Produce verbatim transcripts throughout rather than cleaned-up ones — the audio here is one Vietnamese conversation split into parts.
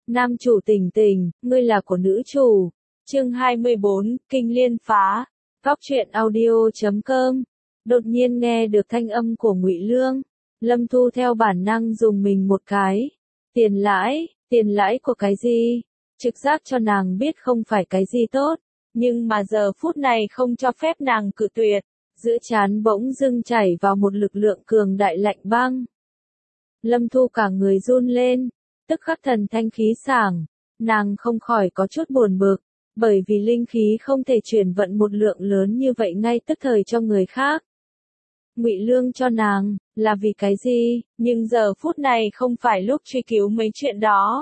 Nam chủ Tình Tình, ngươi là của nữ chủ. Chương hai mươi bốn, Kinh Liên Phá. Góc truyện audio chấm com. Đột nhiên nghe được thanh âm của Ngụy Lương, Lâm Thu theo bản năng dùng mình một cái. Tiền lãi, tiền lãi của cái gì? Trực giác cho nàng biết không phải cái gì tốt, nhưng mà giờ phút này không cho phép nàng cự tuyệt. Giữa trán bỗng dưng chảy vào một lực lượng cường đại lạnh băng. Lâm Thu cả người run lên, tức khắc thần thanh khí sảng, nàng không khỏi có chút buồn bực, bởi vì linh khí không thể chuyển vận một lượng lớn như vậy ngay tức thời cho người khác. Ngụy Lương cho nàng, là vì cái gì, nhưng giờ phút này không phải lúc truy cứu mấy chuyện đó.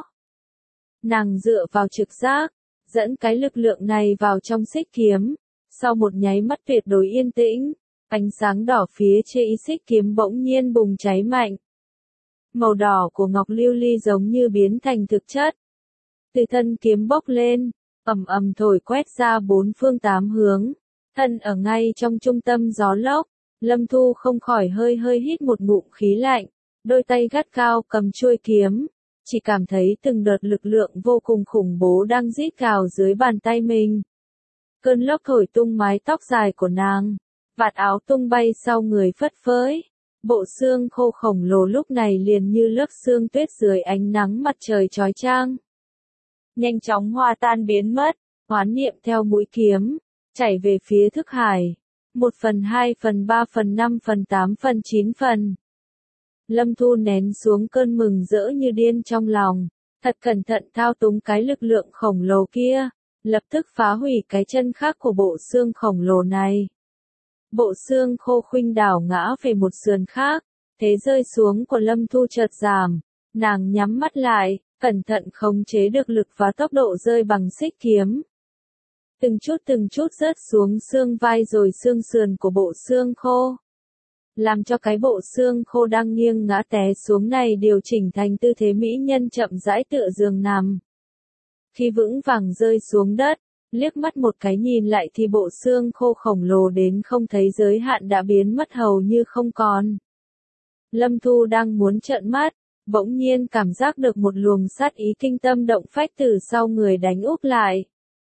Nàng dựa vào trực giác, dẫn cái lực lượng này vào trong xích kiếm, sau một nháy mắt tuyệt đối yên tĩnh, ánh sáng đỏ phía trên xích kiếm bỗng nhiên bùng cháy mạnh. Màu đỏ của ngọc lưu ly giống như biến thành thực chất. Từ thân kiếm bốc lên, ầm ầm thổi quét ra bốn phương tám hướng, thân ở ngay trong trung tâm gió lốc. Lâm Thu không khỏi hơi hơi hít một ngụm khí lạnh, đôi tay gắt cao cầm chuôi kiếm, chỉ cảm thấy từng đợt lực lượng vô cùng khủng bố đang rít gào dưới bàn tay mình. Cơn lốc thổi tung mái tóc dài của nàng, vạt áo tung bay sau người phất phới. Bộ xương khô khổng lồ lúc này liền như lớp sương tuyết dưới ánh nắng mặt trời chói chang. Nhanh chóng hòa tan biến mất, hoán niệm theo mũi kiếm, chảy về phía thức hải. Một phần hai phần ba phần năm phần tám phần chín phần. Lâm Thu nén xuống cơn mừng rỡ như điên trong lòng, thật cẩn thận thao túng cái lực lượng khổng lồ kia, lập tức phá hủy cái chân khác của bộ xương khổng lồ này. Bộ xương khô khuynh đảo ngã về một sườn khác, thế rơi xuống của Lâm Thu chợt giảm, nàng nhắm mắt lại, cẩn thận khống chế được lực và tốc độ rơi bằng xích kiếm. Từng chút từng chút rớt xuống xương vai rồi xương sườn của bộ xương khô. Làm cho cái bộ xương khô đang nghiêng ngã té xuống này điều chỉnh thành tư thế mỹ nhân chậm rãi tựa giường nằm. Khi vững vàng rơi xuống đất, liếc mắt một cái nhìn lại thì bộ xương khô khổng lồ đến không thấy giới hạn đã biến mất hầu như không còn. Lâm Thu đang muốn trợn mắt, bỗng nhiên cảm giác được một luồng sát ý kinh tâm động phách từ sau người đánh úp lại.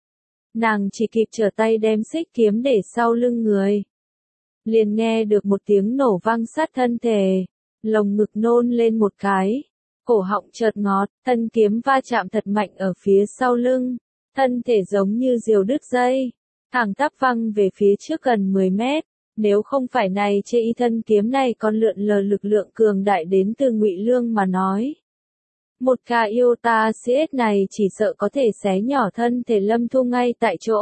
Nàng chỉ kịp trở tay đem xích kiếm để sau lưng người. Liền nghe được một tiếng nổ vang sát thân thể, lồng ngực nôn lên một cái, cổ họng chợt ngọt, thân kiếm va chạm thật mạnh ở phía sau lưng, thân thể giống như diều đứt dây, thẳng tắp văng về phía trước gần mười mét, nếu không phải này chê y thân kiếm này còn lượn lờ lực lượng cường đại đến từ Ngụy Lương mà nói. Một ca yêu ta xê ét này chỉ sợ có thể xé nhỏ thân thể Lâm Thu ngay tại chỗ.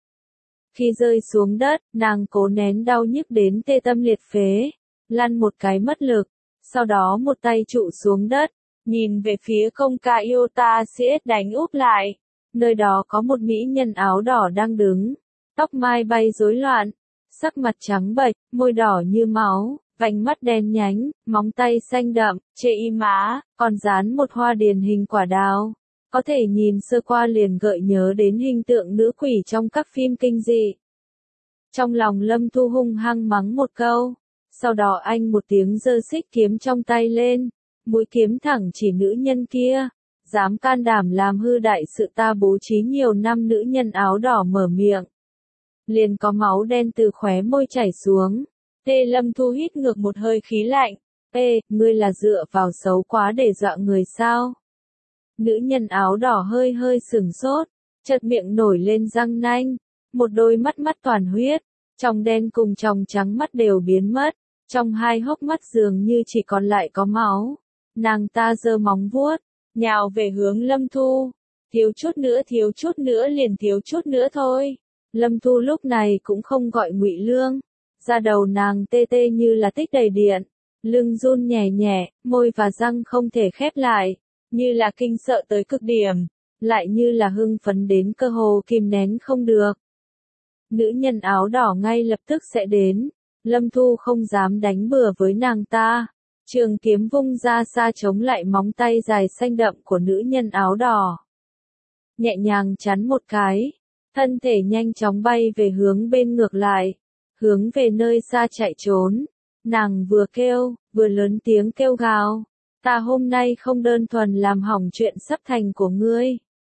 Khi rơi xuống đất, nàng cố nén đau nhức đến tê tâm liệt phế, lăn một cái mất lực, sau đó một tay trụ xuống đất, nhìn về phía công ca yêu ta xê ét đánh úp lại. Nơi đó có một mỹ nhân áo đỏ đang đứng, tóc mai bay rối loạn, sắc mặt trắng bệch, môi đỏ như máu, vành mắt đen nhánh, móng tay xanh đậm, chê y má, còn dán một hoa điền hình quả đào. Có thể nhìn sơ qua liền gợi nhớ đến hình tượng nữ quỷ trong các phim kinh dị. Trong lòng Lâm Thu hung hăng mắng một câu, sau đó anh một tiếng giơ xích kiếm trong tay lên, mũi kiếm thẳng chỉ nữ nhân kia, dám can đảm làm hư đại sự ta bố trí nhiều năm. Nữ nhân áo đỏ mở miệng, liền có máu đen từ khóe môi chảy xuống. Tê Lâm Thu hít ngược một hơi khí lạnh, ê, ngươi là dựa vào xấu quá để dọa người sao? Nữ nhân áo đỏ hơi hơi sửng sốt, chợt miệng nổi lên răng nanh, một đôi mắt mắt toàn huyết, trong đen cùng trong trắng mắt đều biến mất, trong hai hốc mắt dường như chỉ còn lại có máu. Nàng ta giơ móng vuốt, nhào về hướng Lâm Thu, thiếu chút nữa thiếu chút nữa liền thiếu chút nữa thôi. Lâm Thu lúc này cũng không gọi Ngụy Lương, da đầu nàng tê tê như là tích đầy điện, lưng run nhẹ nhẹ, môi và răng không thể khép lại, như là kinh sợ tới cực điểm, lại như là hưng phấn đến cơ hồ kìm nén không được. Nữ nhân áo đỏ ngay lập tức sẽ đến, Lâm Thu không dám đánh bừa với nàng ta, trường kiếm vung ra xa chống lại móng tay dài xanh đậm của nữ nhân áo đỏ. Nhẹ nhàng chắn một cái, thân thể nhanh chóng bay về hướng bên ngược lại, hướng về nơi xa chạy trốn. Nàng vừa kêu, vừa lớn tiếng kêu gào, Ta hôm nay không đơn thuần làm hỏng chuyện sắp thành của ngươi.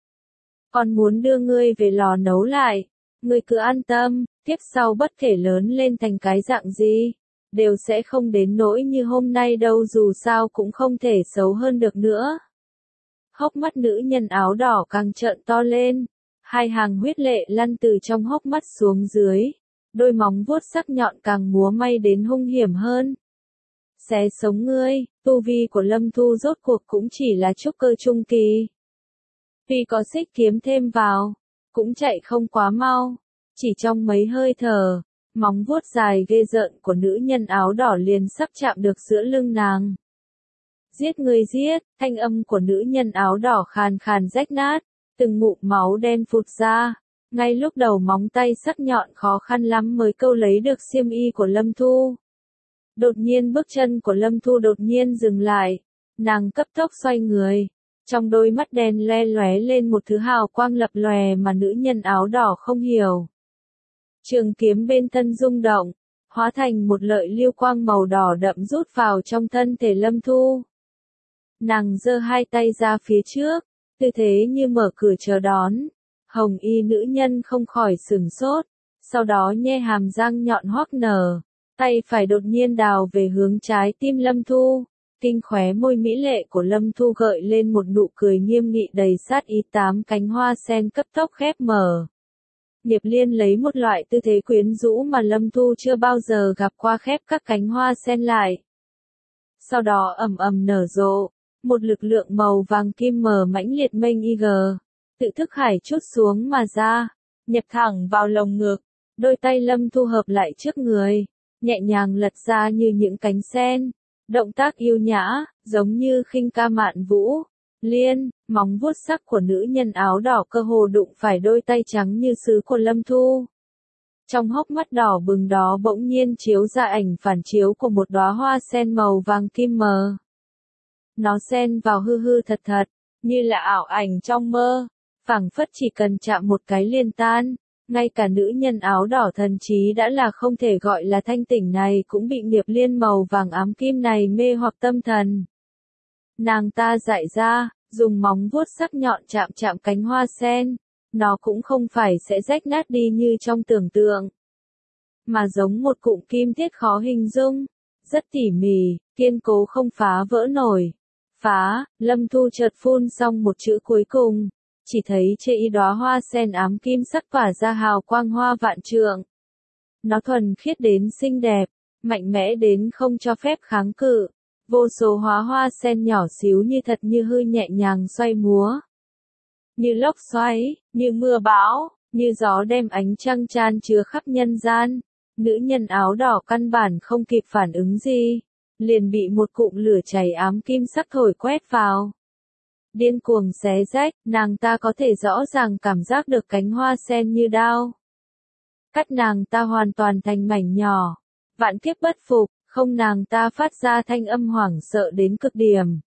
Còn muốn đưa ngươi về lò nấu lại. Ngươi cứ an tâm, tiếp sau bất kể lớn lên thành cái dạng gì, đều sẽ không đến nỗi như hôm nay đâu, dù sao cũng không thể xấu hơn được nữa. Hốc mắt nữ nhân áo đỏ càng trợn to lên, hai hàng huyết lệ lăn từ trong hốc mắt xuống dưới, đôi móng vuốt sắc nhọn càng múa may đến hung hiểm hơn. Xé sống ngươi, tu vi của Lâm Thu rốt cuộc cũng chỉ là trúc cơ trung kỳ. Tuy có xích kiếm thêm vào, cũng chạy không quá mau, chỉ trong mấy hơi thở, móng vuốt dài ghê rợn của nữ nhân áo đỏ liền sắp chạm được giữa lưng nàng. Giết người giết, thanh âm của nữ nhân áo đỏ khàn khàn rách nát, từng ngụm máu đen phụt ra. Ngay lúc đầu móng tay sắc nhọn khó khăn lắm mới câu lấy được xiêm y của Lâm Thu. Đột nhiên bước chân của Lâm Thu đột nhiên dừng lại, nàng cấp tốc xoay người, trong đôi mắt đen le lóe lên một thứ hào quang lập lòe mà nữ nhân áo đỏ không hiểu. Trường kiếm bên thân rung động, hóa thành một lợi lưu quang màu đỏ đậm rút vào trong thân thể Lâm Thu. Nàng giơ hai tay ra phía trước, tư thế như mở cửa chờ đón. Hồng y nữ nhân không khỏi sửng sốt, sau đó nhe hàm răng nhọn hoắc nở, tay phải đột nhiên đào về hướng trái tim Lâm Thu. Kinh khóe môi mỹ lệ của Lâm Thu gợi lên một nụ cười nghiêm nghị đầy sát ý, tám cánh hoa sen cấp tốc khép mở. Nghiệp Liên lấy một loại tư thế quyến rũ mà Lâm Thu chưa bao giờ gặp qua khép các cánh hoa sen lại. Sau đó ầm ầm nở rộ, một lực lượng màu vàng kim mờ mãnh liệt mênh y gờ, tự thức hải trút xuống mà ra, nhập thẳng vào lồng ngực, đôi tay Lâm Thu hợp lại trước người, nhẹ nhàng lật ra như những cánh sen, động tác yêu nhã, giống như khinh ca mạn vũ. Liên, móng vuốt sắc của nữ nhân áo đỏ cơ hồ đụng phải đôi tay trắng như sứ của Lâm Thu. Trong hốc mắt đỏ bừng đó bỗng nhiên chiếu ra ảnh phản chiếu của một đóa hoa sen màu vàng kim mờ. Nó xen vào hư hư thật thật, như là ảo ảnh trong mơ, phảng phất chỉ cần chạm một cái liền tan. Ngay cả nữ nhân áo đỏ thần trí đã là không thể gọi là thanh tỉnh này cũng bị nghiệp liên màu vàng ám kim này mê hoặc tâm thần. Nàng ta dại ra, dùng móng vuốt sắc nhọn chạm chạm cánh hoa sen, nó cũng không phải sẽ rách nát đi như trong tưởng tượng, mà giống một cụm kim thiết khó hình dung, rất tỉ mỉ, kiên cố không phá vỡ nổi. Phá, Lâm Thu chợt phun xong một chữ cuối cùng, chỉ thấy trên y đóa hoa sen ám kim sắc tỏa ra hào quang hoa vạn trượng. Nó thuần khiết đến xinh đẹp, mạnh mẽ đến không cho phép kháng cự. Vô số hóa hoa sen nhỏ xíu như thật như hư nhẹ nhàng xoay múa. Như lốc xoáy, như mưa bão, như gió đem ánh trăng chan chứa khắp nhân gian. Nữ nhân áo đỏ căn bản không kịp phản ứng gì, liền bị một cụm lửa cháy ám kim sắc thổi quét vào. Điên cuồng xé rách, nàng ta có thể rõ ràng cảm giác được cánh hoa sen như đao. Cắt nàng ta hoàn toàn thành mảnh nhỏ, vạn kiếp bất phục. Không, nàng ta phát ra thanh âm hoảng sợ đến cực điểm.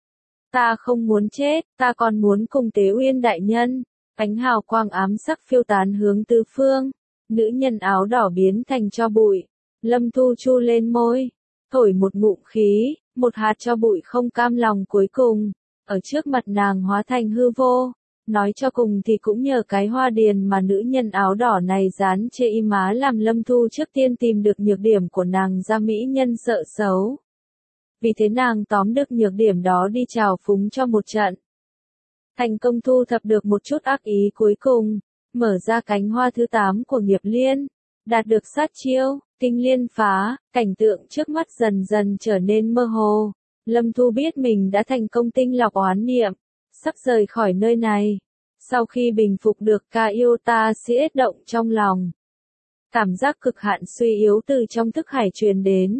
Ta không muốn chết, ta còn muốn cùng Tế Uyên đại nhân. Ánh hào quang ám sắc phiêu tán hướng tứ phương. Nữ nhân áo đỏ biến thành tro bụi. Lâm Thu chu lên môi, thổi một ngụm khí, một hạt tro bụi không cam lòng cuối cùng, ở trước mặt nàng hóa thành hư vô. Nói cho cùng thì cũng nhờ cái hoa điền mà nữ nhân áo đỏ này dán trên y má làm Lâm Thu trước tiên tìm được nhược điểm của nàng ra mỹ nhân sợ xấu. Vì thế nàng tóm được nhược điểm đó đi trào phúng cho một trận. Thành công thu thập được một chút ác ý cuối cùng, mở ra cánh hoa thứ tám của nghiệp liên, đạt được sát chiêu, kinh liên phá, cảnh tượng trước mắt dần dần trở nên mơ hồ. Lâm Thu biết mình đã thành công tinh lọc oán niệm, sắp rời khỏi nơi này. Sau khi bình phục được ca yêu ta siết động trong lòng, cảm giác cực hạn suy yếu từ trong thức hải truyền đến.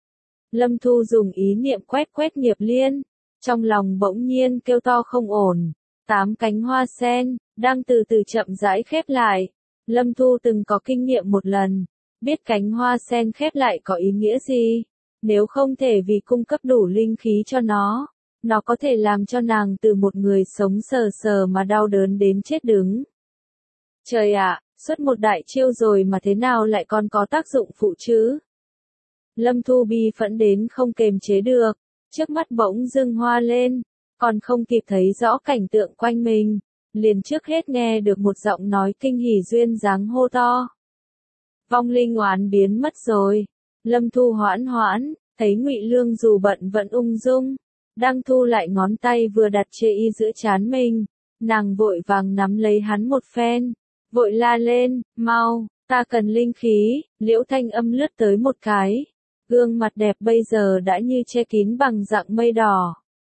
Lâm Thu dùng ý niệm quét quét nghiệp liên, trong lòng bỗng nhiên kêu to không ổn. Tám cánh hoa sen, đang từ từ chậm rãi khép lại. Lâm Thu từng có kinh nghiệm một lần, biết cánh hoa sen khép lại có ý nghĩa gì. Nếu không thể vì cung cấp đủ linh khí cho nó, nó có thể làm cho nàng từ một người sống sờ sờ mà đau đớn đến chết đứng. Trời ạ, xuất một đại chiêu rồi mà thế nào lại còn có tác dụng phụ chứ? Lâm Thu bi phẫn đến không kềm chế được, trước mắt bỗng dưng hoa lên, còn không kịp thấy rõ cảnh tượng quanh mình, liền trước hết nghe được một giọng nói kinh hỉ duyên dáng hô to. Vong linh oán biến mất rồi. Lâm Thu hoãn hoãn, thấy Ngụy Lương dù bận vẫn ung dung, đang thu lại ngón tay vừa đặt chê y giữa trán mình, nàng vội vàng nắm lấy hắn một phen, vội la lên, mau, ta cần linh khí. Liễu Thanh Âm lướt tới một cái, gương mặt đẹp bây giờ đã như che kín bằng dạng mây đỏ.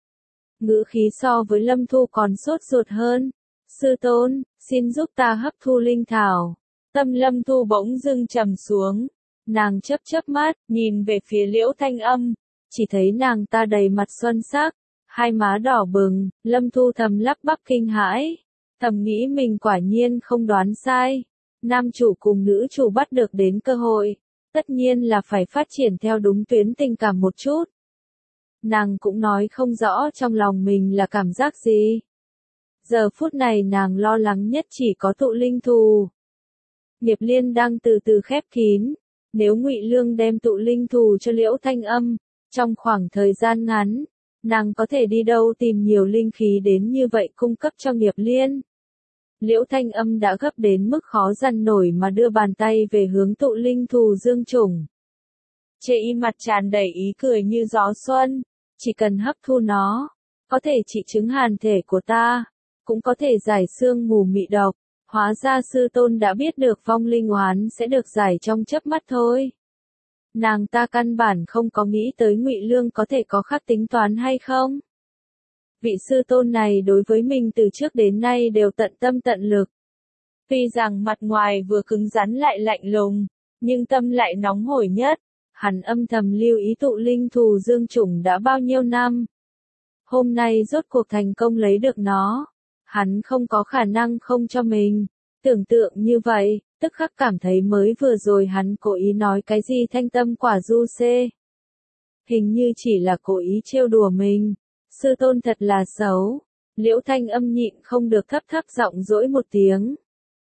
Ngữ khí so với Lâm Thu còn sốt ruột hơn. Sư tôn, xin giúp ta hấp thu linh thảo. Tâm Lâm Thu bỗng dưng trầm xuống. Nàng chớp chớp mắt, nhìn về phía Liễu Thanh Âm, chỉ thấy nàng ta đầy mặt xuân sắc, hai má đỏ bừng. Lâm Thu thầm lắp bắp kinh hãi, thầm nghĩ mình quả nhiên không đoán sai. Nam chủ cùng nữ chủ bắt được đến cơ hội, tất nhiên là phải phát triển theo đúng tuyến tình cảm một chút. Nàng cũng nói không rõ trong lòng mình là cảm giác gì. Giờ phút này nàng lo lắng nhất chỉ có tụ linh thù. Nghiệp liên đang từ từ khép kín, nếu Ngụy Lương đem tụ linh thù cho Liễu Thanh Âm, trong khoảng thời gian ngắn, nàng có thể đi đâu tìm nhiều linh khí đến như vậy cung cấp cho nghiệp liên. Liễu Thanh Âm đã gấp đến mức khó dằn nổi mà đưa bàn tay về hướng tụ linh thù dương chủng. Chê y mặt tràn đầy ý cười như gió xuân, chỉ cần hấp thu nó, có thể trị chứng hàn thể của ta, cũng có thể giải xương mù mị độc. Hóa ra sư tôn đã biết được vong linh oán sẽ được giải trong chớp mắt thôi. Nàng ta căn bản không có nghĩ tới Ngụy Lương có thể có khác tính toán hay không. Vị sư tôn này đối với mình từ trước đến nay đều tận tâm tận lực. Tuy rằng mặt ngoài vừa cứng rắn lại lạnh lùng, nhưng tâm lại nóng hổi nhất. Hắn âm thầm lưu ý tụ linh thù dương chủng đã bao nhiêu năm. Hôm nay rốt cuộc thành công lấy được nó. Hắn không có khả năng không cho mình. Tưởng tượng như vậy, tức khắc cảm thấy mới vừa rồi hắn cố ý nói cái gì thanh tâm quả du xê. Hình như chỉ là cố ý trêu đùa mình. Sư tôn thật là xấu. Liễu Thanh Âm nhịn không được thấp thấp giọng dỗi một tiếng.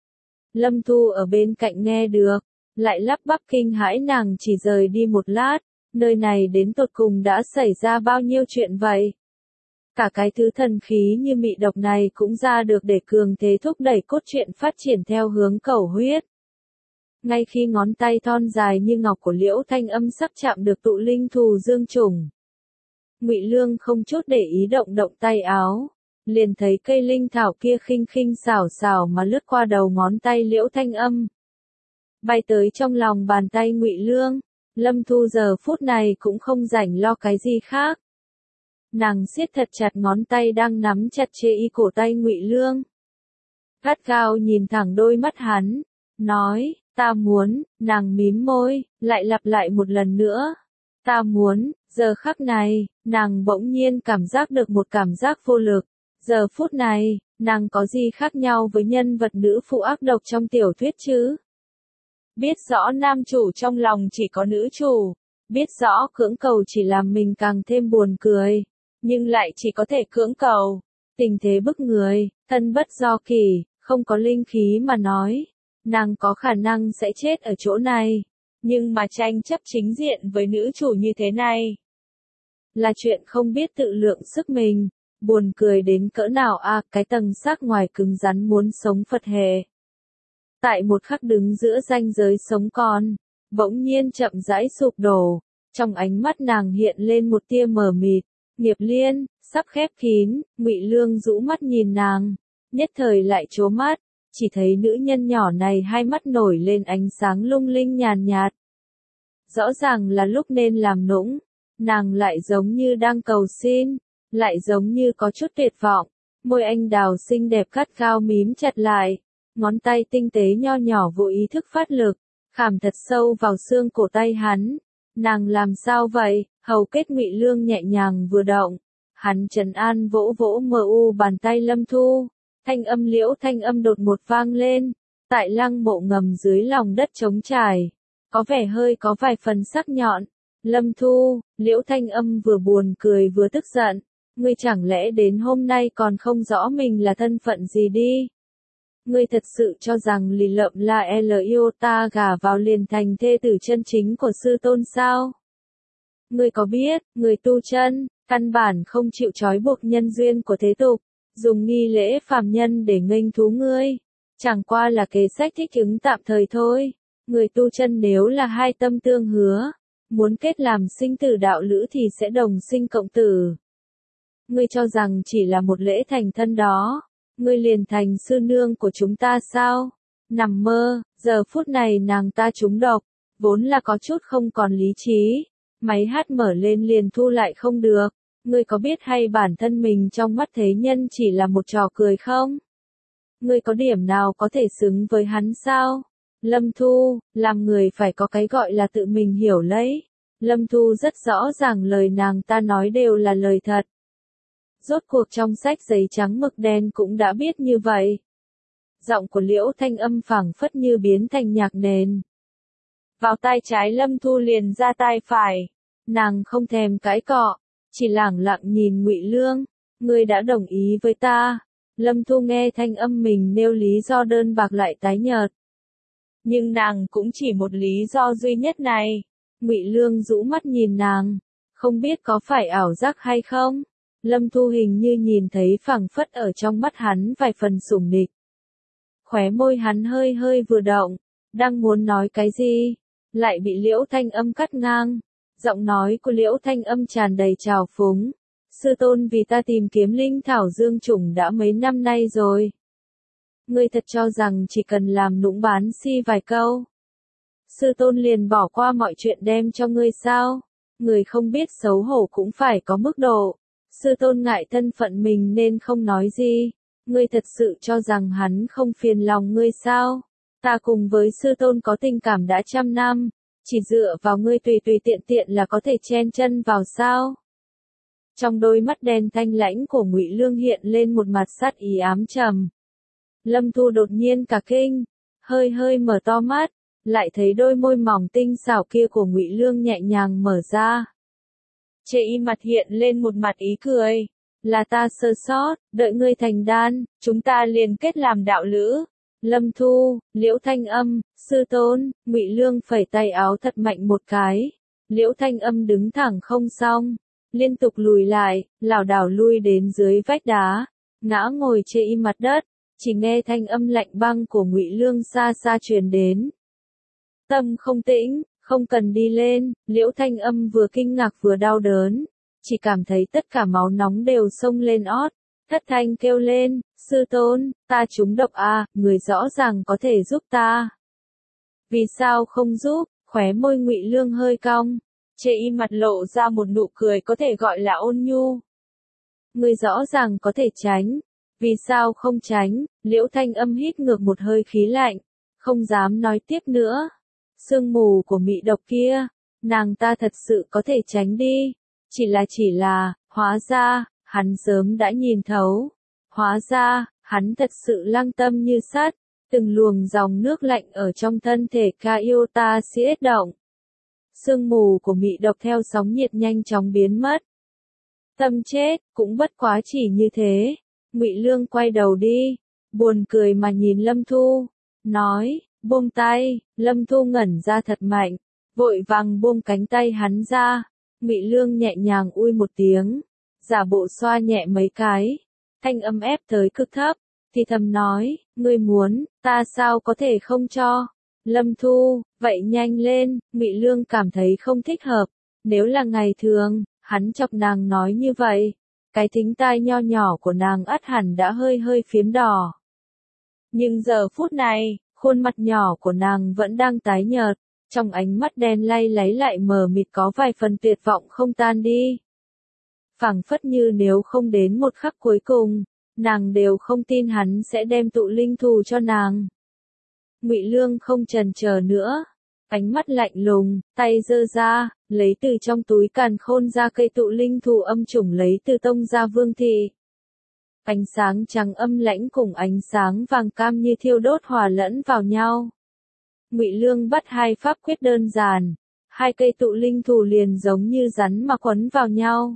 Lâm Thu ở bên cạnh nghe được, lại lắp bắp kinh hãi. Nàng chỉ rời đi một lát, nơi này đến tột cùng đã xảy ra bao nhiêu chuyện vậy? Cả cái thứ thần khí như mị độc này cũng ra được để cường thế thúc đẩy cốt truyện phát triển theo hướng cầu huyết. Ngay khi ngón tay thon dài như ngọc của Liễu Thanh Âm sắp chạm được tụ linh thù dương chủng, Ngụy Lương không chút để ý động động tay áo, liền thấy cây linh thảo kia khinh khinh xảo xảo mà lướt qua đầu ngón tay Liễu Thanh Âm, bay tới trong lòng bàn tay Ngụy Lương. Lâm Thu giờ phút này cũng không rảnh lo cái gì khác. Nàng siết thật chặt ngón tay đang nắm chặt chê y cổ tay Ngụy Lương. Gắt gao nhìn thẳng đôi mắt hắn, nói, ta muốn. Nàng mím môi, lại lặp lại một lần nữa. Ta muốn. Giờ khắc này, nàng bỗng nhiên cảm giác được một cảm giác vô lực. Giờ phút này, nàng có gì khác nhau với nhân vật nữ phụ ác độc trong tiểu thuyết chứ? Biết rõ nam chủ trong lòng chỉ có nữ chủ, biết rõ cưỡng cầu chỉ làm mình càng thêm buồn cười, nhưng lại chỉ có thể cưỡng cầu. Tình thế bức người, thân bất do kỳ, không có linh khí mà nói, nàng có khả năng sẽ chết ở chỗ này, nhưng mà tranh chấp chính diện với nữ chủ như thế này, là chuyện không biết tự lượng sức mình. Buồn cười đến cỡ nào a, à, cái tầng xác ngoài cứng rắn muốn sống Phật hệ. Tại một khắc đứng giữa ranh giới sống còn, bỗng nhiên chậm rãi sụp đổ, trong ánh mắt nàng hiện lên một tia mờ mịt. Nghiệp liên, sắp khép kín. Ngụy Lương rũ mắt nhìn nàng, nhất thời lại trố mắt, chỉ thấy nữ nhân nhỏ này hai mắt nổi lên ánh sáng lung linh nhàn nhạt. Rõ ràng là lúc nên làm nũng, nàng lại giống như đang cầu xin, lại giống như có chút tuyệt vọng. Môi anh đào xinh đẹp cắt gao mím chặt lại, ngón tay tinh tế nho nhỏ vô ý thức phát lực, khảm thật sâu vào xương cổ tay hắn. Nàng làm sao vậy? Hầu kết Ngụy Lương nhẹ nhàng vừa động, hắn trấn an vỗ vỗ mờ u bàn tay Lâm Thu, thanh âm Liễu Thanh Âm đột một vang lên, tại lăng mộ ngầm dưới lòng đất trống trải, có vẻ hơi có vài phần sắc nhọn. Lâm Thu, Liễu Thanh Âm vừa buồn cười vừa tức giận, ngươi chẳng lẽ đến hôm nay còn không rõ mình là thân phận gì đi? Ngươi thật sự cho rằng lì lợm là L iota gả vào liền thành thê tử chân chính của sư tôn sao? Ngươi có biết, người tu chân, căn bản không chịu trói buộc nhân duyên của thế tục, dùng nghi lễ phàm nhân để nghênh thú ngươi, chẳng qua là kế sách thích ứng tạm thời thôi. Người tu chân nếu là hai tâm tương hứa, muốn kết làm sinh tử đạo lữ thì sẽ đồng sinh cộng tử. Ngươi cho rằng chỉ là một lễ thành thân đó, ngươi liền thành sư nương của chúng ta sao? Nằm mơ, giờ phút này nàng ta trúng độc, vốn là có chút không còn lý trí, máy hát mở lên liền thu lại không được. Ngươi có biết hay bản thân mình trong mắt thế nhân chỉ là một trò cười không? Ngươi có điểm nào có thể xứng với hắn sao? Lâm Thu, làm người phải có cái gọi là tự mình hiểu lấy. Lâm Thu rất rõ ràng lời nàng ta nói đều là lời thật. Rốt cuộc trong sách giấy trắng mực đen cũng đã biết như vậy. Giọng của Liễu Thanh Âm phảng phất như biến thành nhạc nền. Vào tai trái Lâm Thu liền ra tai phải. Nàng không thèm cãi cọ, chỉ lẳng lặng nhìn Ngụy Lương. Ngươi đã đồng ý với ta. Lâm Thu nghe Thanh Âm mình nêu lý do đơn bạc lại tái nhợt. Nhưng nàng cũng chỉ một lý do duy nhất này. Ngụy Lương rũ mắt nhìn nàng, không biết có phải ảo giác hay không. Lâm Thu hình như nhìn thấy phảng phất ở trong mắt hắn vài phần sủng nịch. Khóe môi hắn hơi hơi vừa động, đang muốn nói cái gì, lại bị Liễu Thanh Âm cắt ngang. Giọng nói của Liễu Thanh Âm tràn đầy trào phúng. Sư tôn vì ta tìm kiếm linh thảo dương chủng đã mấy năm nay rồi. Ngươi thật cho rằng chỉ cần làm nũng bán si vài câu, sư tôn liền bỏ qua mọi chuyện đem cho ngươi sao? Người không biết xấu hổ cũng phải có mức độ. Sư tôn ngại thân phận mình nên không nói gì. Ngươi thật sự cho rằng hắn không phiền lòng ngươi sao? Ta cùng với sư tôn có tình cảm đã trăm năm, chỉ dựa vào ngươi tùy tùy tiện tiện là có thể chen chân vào sao? Trong đôi mắt đen thanh lãnh của Ngụy Lương hiện lên một mặt sát ý ám trầm. Lâm Thu đột nhiên cả kinh, hơi hơi mở to mắt, lại thấy đôi môi mỏng tinh xảo kia của Ngụy Lương nhẹ nhàng mở ra. Trên mặt hiện lên một mặt ý cười, là ta sơ sót, đợi ngươi thành đan, chúng ta liền kết làm đạo lữ. Lâm Thu, Liễu Thanh Âm, sư tôn, Ngụy Lương phẩy tay áo thật mạnh một cái. Liễu Thanh Âm đứng thẳng không xong, liên tục lùi lại, lảo đảo lui đến dưới vách đá, ngã ngồi trên mặt đất, chỉ nghe thanh âm lạnh băng của Ngụy Lương xa xa truyền đến. Tâm không tĩnh, không cần đi lên. Liễu Thanh Âm vừa kinh ngạc vừa đau đớn, chỉ cảm thấy tất cả máu nóng đều xông lên ót, thất thanh kêu lên, sư tôn, ta trúng độc à, người rõ ràng có thể giúp ta. Vì sao không giúp? Khóe môi Ngụy Lương hơi cong, trên mặt lộ ra một nụ cười có thể gọi là ôn nhu. Người rõ ràng có thể tránh, vì sao không tránh? Liễu Thanh Âm hít ngược một hơi khí lạnh, không dám nói tiếp nữa. Sương mù của mị độc kia, nàng ta thật sự có thể tránh đi, chỉ là chỉ là, hóa ra, hắn sớm đã nhìn thấu. Hóa ra, hắn thật sự lăng tâm như sắt, từng luồng dòng nước lạnh ở trong thân thể Kyota siết động. Sương mù của mị độc theo sóng nhiệt nhanh chóng biến mất. Tâm chết, cũng bất quá chỉ như thế. Ngụy Lương quay đầu đi, buồn cười mà nhìn Lâm Thu, nói, buông tay. Lâm Thu ngẩn ra thật mạnh, vội vàng buông cánh tay hắn ra. Ngụy Lương nhẹ nhàng ui một tiếng, giả bộ xoa nhẹ mấy cái, thanh âm ép tới cực thấp, thì thầm nói, ngươi muốn, ta sao có thể không cho. Lâm Thu, vậy nhanh lên. Ngụy Lương cảm thấy không thích hợp, nếu là ngày thường, hắn chọc nàng nói như vậy, cái thính tai nho nhỏ của nàng ắt hẳn đã hơi hơi phiếm đỏ. Nhưng giờ phút này, khuôn mặt nhỏ của nàng vẫn đang tái nhợt, trong ánh mắt đen lay láy lại mờ mịt có vài phần tuyệt vọng không tan đi. Phảng phất như nếu không đến một khắc cuối cùng, nàng đều không tin hắn sẽ đem tụ linh thù cho nàng. Ngụy Lương không chần chờ nữa, ánh mắt lạnh lùng, tay giơ ra, lấy từ trong túi càn khôn ra cây tụ linh thù âm chủng lấy từ tông gia vương thị. Ánh sáng trắng âm lãnh cùng ánh sáng vàng cam như thiêu đốt hòa lẫn vào nhau. Ngụy Lương bắt hai pháp quyết đơn giản, hai cây tụ linh thù liền giống như rắn mà quấn vào nhau.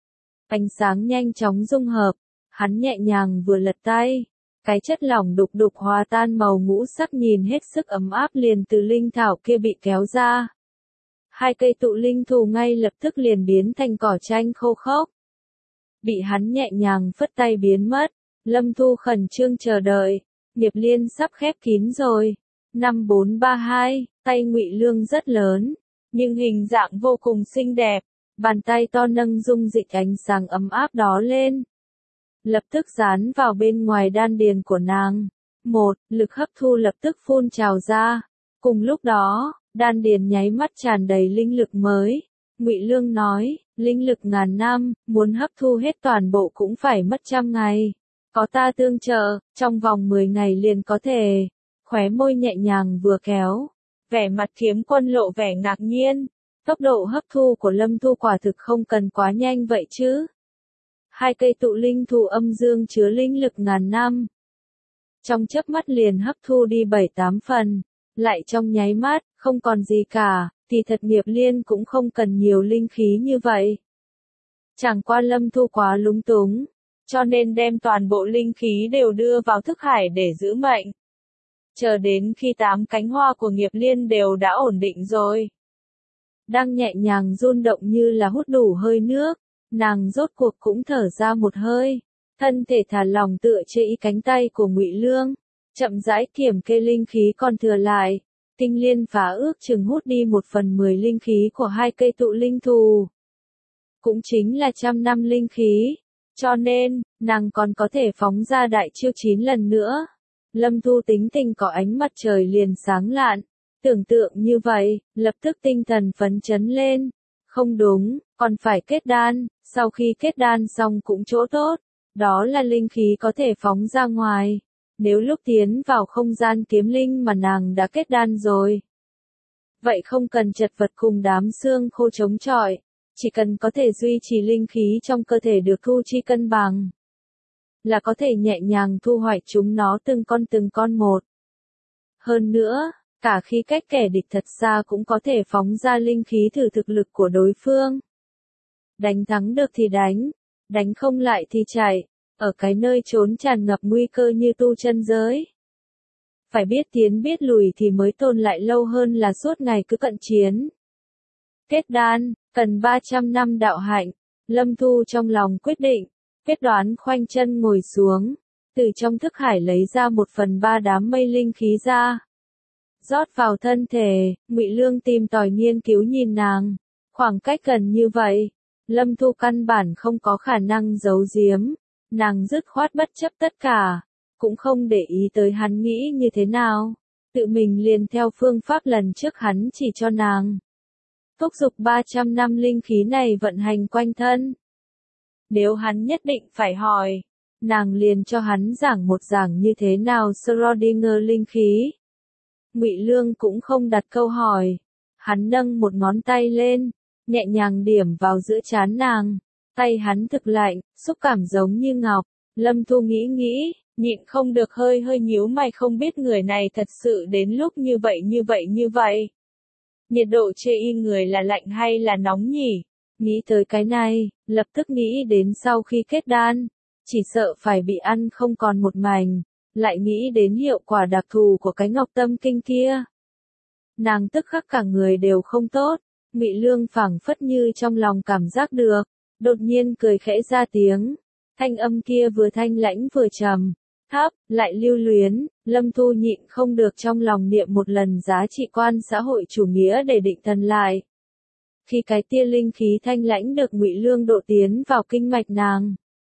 Ánh sáng nhanh chóng dung hợp, hắn nhẹ nhàng vừa lật tay, cái chất lỏng đục đục hòa tan màu ngũ sắc nhìn hết sức ấm áp liền từ linh thảo kia bị kéo ra. Hai cây tụ linh thù ngay lập tức liền biến thành cỏ tranh khô khốc, bị hắn nhẹ nhàng phất tay biến mất. Lâm Thu khẩn trương chờ đợi, nghiệp liên sắp khép kín rồi. Năm bốn ba hai, tay Ngụy Lương rất lớn, nhưng hình dạng vô cùng xinh đẹp, bàn tay to nâng dung dịch ánh sáng ấm áp đó lên. Lập tức dán vào bên ngoài đan điền của nàng. Một, lực hấp thu lập tức phun trào ra. Cùng lúc đó, đan điền nháy mắt tràn đầy linh lực mới. Ngụy Lương nói, linh lực ngàn năm, muốn hấp thu hết toàn bộ cũng phải mất trăm ngày. Có ta tương trợ, trong vòng mười ngày liền có thể. Khóe môi nhẹ nhàng vừa kéo. Vẻ mặt Kiếm Quân lộ vẻ ngạc nhiên. Tốc độ hấp thu của Lâm Thu quả thực không cần quá nhanh vậy chứ. Hai cây tụ linh thụ âm dương chứa linh lực ngàn năm. Trong chớp mắt liền hấp thu đi bảy tám phần. Lại trong nháy mắt, không còn gì cả, thì thật nghiệp liên cũng không cần nhiều linh khí như vậy. Chẳng qua Lâm Thu quá lúng túng, cho nên đem toàn bộ linh khí đều đưa vào thức hải để giữ mệnh. Chờ đến khi tám cánh hoa của nghiệp liên đều đã ổn định rồi. Đang nhẹ nhàng run động như là hút đủ hơi nước, nàng rốt cuộc cũng thở ra một hơi, thân thể thả lỏng tựa trên cánh tay của Ngụy Lương, chậm rãi kiểm kê linh khí còn thừa lại. Kinh liên phá ước chừng hút đi một phần mười linh khí của hai cây tụ linh thù. Cũng chính là trăm năm linh khí. Cho nên, nàng còn có thể phóng ra đại chiêu chín lần nữa. Lâm Thu tính tình có ánh mặt trời liền sáng lạn. Tưởng tượng như vậy, lập tức tinh thần phấn chấn lên. Không đúng, còn phải kết đan, sau khi kết đan xong cũng chỗ tốt. Đó là linh khí có thể phóng ra ngoài. Nếu lúc tiến vào không gian kiếm linh mà nàng đã kết đan rồi. Vậy không cần chật vật cùng đám xương khô chống chọi. Chỉ cần có thể duy trì linh khí trong cơ thể được thu chi cân bằng. Là có thể nhẹ nhàng thu hoạch chúng nó từng con từng con một. Hơn nữa, cả khi cách kẻ địch thật xa cũng có thể phóng ra linh khí thử thực lực của đối phương. Đánh thắng được thì đánh, đánh không lại thì chạy. Ở cái nơi trốn tràn ngập nguy cơ như tu chân giới. Phải biết tiến biết lùi thì mới tồn lại lâu hơn là suốt ngày cứ cận chiến. Kết đan, cần ba trăm năm đạo hạnh. Lâm Thu trong lòng quyết định, quyết đoán khoanh chân ngồi xuống. Từ trong thức hải lấy ra một phần ba đám mây linh khí ra. Rót vào thân thể, Ngụy Lương tìm tòi nghiên cứu nhìn nàng. Khoảng cách gần như vậy, Lâm Thu căn bản không có khả năng giấu giếm. Nàng dứt khoát bất chấp tất cả, cũng không để ý tới hắn nghĩ như thế nào, tự mình liền theo phương pháp lần trước hắn chỉ cho nàng. Thúc giục ba trăm năm linh khí này vận hành quanh thân. Nếu hắn nhất định phải hỏi, nàng liền cho hắn giảng một giảng như thế nào Schrödinger linh khí. Ngụy Lương cũng không đặt câu hỏi, hắn nâng một ngón tay lên, nhẹ nhàng điểm vào giữa trán nàng. Tay hắn thực lạnh, xúc cảm giống như ngọc. Lâm Thu nghĩ nghĩ, nhịn không được hơi hơi nhíu mày, không biết người này thật sự đến lúc như vậy như vậy như vậy. Nhiệt độ chê y người là lạnh hay là nóng nhỉ? Nghĩ tới cái này, lập tức nghĩ đến sau khi kết đan, chỉ sợ phải bị ăn không còn một mảnh, lại nghĩ đến hiệu quả đặc thù của cái ngọc tâm kinh kia. Nàng tức khắc cả người đều không tốt, Ngụy Lương phảng phất như trong lòng cảm giác được. Đột nhiên cười khẽ ra tiếng, thanh âm kia vừa thanh lãnh vừa trầm, thấp, lại lưu luyến. Lâm Thu nhịn không được trong lòng niệm một lần giá trị quan xã hội chủ nghĩa để định thần lại. Khi cái tia linh khí thanh lãnh được Ngụy Lương độ tiến vào kinh mạch nàng,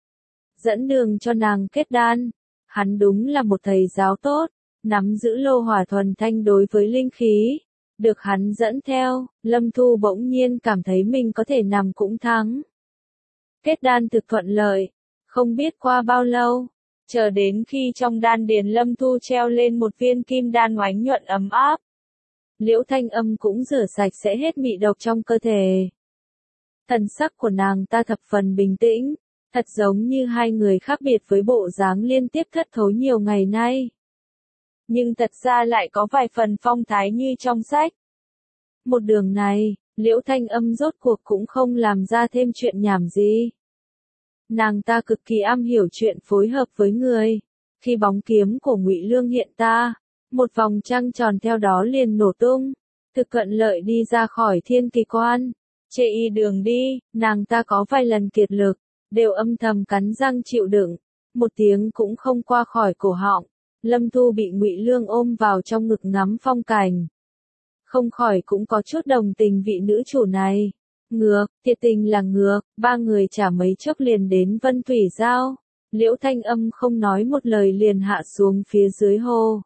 dẫn đường cho nàng kết đan, hắn đúng là một thầy giáo tốt, nắm giữ lô hỏa thuần thanh đối với linh khí. Được hắn dẫn theo, Lâm Thu bỗng nhiên cảm thấy mình có thể nằm cũng thắng. Kết đan thực thuận lợi, không biết qua bao lâu, chờ đến khi trong đan điền Lâm Thu treo lên một viên kim đan oánh nhuận ấm áp. Liễu Thanh Âm cũng rửa sạch sẽ hết mị độc trong cơ thể. Thần sắc của nàng ta thập phần bình tĩnh, thật giống như hai người khác biệt với bộ dáng liên tiếp thất thối nhiều ngày nay. Nhưng thật ra lại có vài phần phong thái như trong sách. Một đường này, Liễu Thanh Âm rốt cuộc cũng không làm ra thêm chuyện nhảm gì. Nàng ta cực kỳ am hiểu chuyện phối hợp với người. Khi bóng kiếm của Ngụy Lương hiện ta, một vòng trăng tròn theo đó liền nổ tung, thực cận lợi đi ra khỏi thiên kỳ quan. Chê y đường đi, nàng ta có vài lần kiệt lực, đều âm thầm cắn răng chịu đựng, một tiếng cũng không qua khỏi cổ họng. Lâm Thu bị Ngụy Lương ôm vào trong ngực ngắm phong cảnh, không khỏi cũng có chút đồng tình vị nữ chủ này. Ngược, thiệt tình là ngược, ba người chả mấy chốc liền đến Vân Thủy Giao. Liễu Thanh Âm không nói một lời liền hạ xuống phía dưới hồ.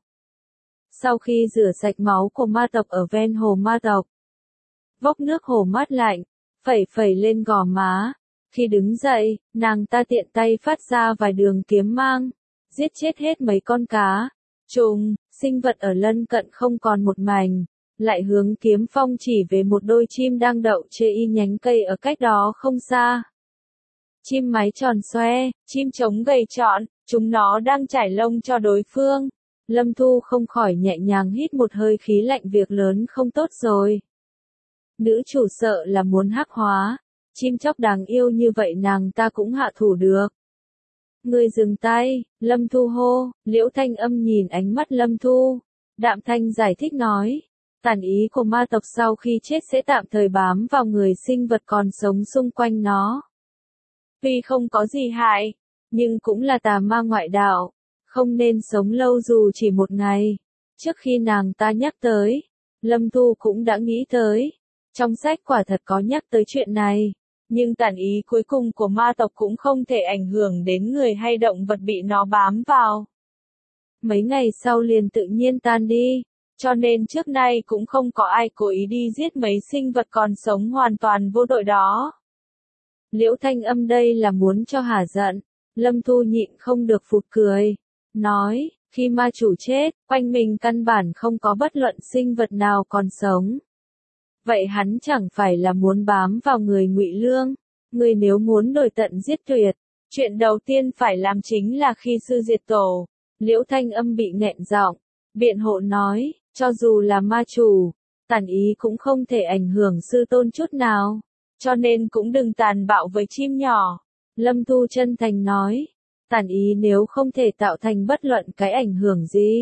Sau khi rửa sạch máu của ma tộc ở ven hồ ma tộc, vốc nước hồ mát lạnh, phẩy phẩy lên gò má. Khi đứng dậy, nàng ta tiện tay phát ra vài đường kiếm mang, giết chết hết mấy con cá, trùng, sinh vật ở lân cận không còn một mảnh, lại hướng kiếm phong chỉ về một đôi chim đang đậu trên y nhánh cây ở cách đó không xa. Chim mái tròn xoe, chim trống gầy trọn, chúng nó đang trải lông cho đối phương. Lâm Thu không khỏi nhẹ nhàng hít một hơi khí lạnh, việc lớn không tốt rồi. Nữ chủ sợ là muốn hắc hóa, chim chóc đáng yêu như vậy nàng ta cũng hạ thủ được. Người dừng tay, Lâm Thu hô. Liễu Thanh Âm nhìn ánh mắt Lâm Thu, đạm thanh giải thích nói, tàn ý của ma tộc sau khi chết sẽ tạm thời bám vào người sinh vật còn sống xung quanh nó. Tuy không có gì hại, nhưng cũng là tà ma ngoại đạo, không nên sống lâu dù chỉ một ngày. Trước khi nàng ta nhắc tới, Lâm Thu cũng đã nghĩ tới, trong sách quả thật có nhắc tới chuyện này. Nhưng tàn ý cuối cùng của ma tộc cũng không thể ảnh hưởng đến người hay động vật bị nó bám vào. Mấy ngày sau liền tự nhiên tan đi, cho nên trước nay cũng không có ai cố ý đi giết mấy sinh vật còn sống hoàn toàn vô tội đó. Liễu Thanh Âm đây là muốn cho hả giận, Lâm Thu nhịn không được phụt cười, nói, khi ma chủ chết, quanh mình căn bản không có bất luận sinh vật nào còn sống. Vậy hắn chẳng phải là muốn bám vào người Ngụy Lương? Người nếu muốn đổi tận giết tuyệt, chuyện đầu tiên phải làm chính là khi sư diệt tổ. Liễu Thanh Âm bị nghẹn giọng, biện hộ nói, cho dù là ma chủ, tàn ý cũng không thể ảnh hưởng sư tôn chút nào, cho nên cũng đừng tàn bạo với chim nhỏ. Lâm Thu chân thành nói, tàn ý nếu không thể tạo thành bất luận cái ảnh hưởng gì,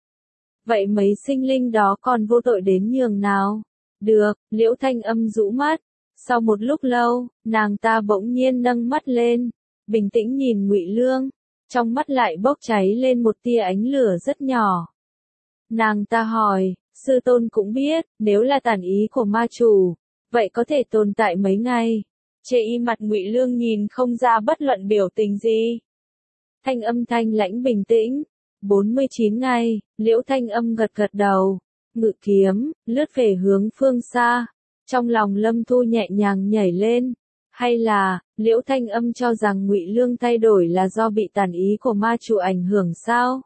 vậy mấy sinh linh đó còn vô tội đến nhường nào? Được, Liễu Thanh Âm rũ mắt. Sau một lúc lâu, nàng ta bỗng nhiên nâng mắt lên, bình tĩnh nhìn Ngụy Lương, trong mắt lại bốc cháy lên một tia ánh lửa rất nhỏ. Nàng ta hỏi, sư tôn cũng biết, nếu là tàn ý của ma chủ, vậy có thể tồn tại mấy ngày? Chê y mặt Ngụy Lương nhìn không ra bất luận biểu tình gì. Thanh Âm thanh lãnh bình tĩnh, bốn mươi chín ngày, Liễu Thanh Âm gật gật đầu. Ngự kiếm, lướt về hướng phương xa. Trong lòng Lâm Thu nhẹ nhàng nhảy lên. Hay là, Liễu Thanh Âm cho rằng Ngụy Lương thay đổi là do bị tàn ý của ma chủ ảnh hưởng sao?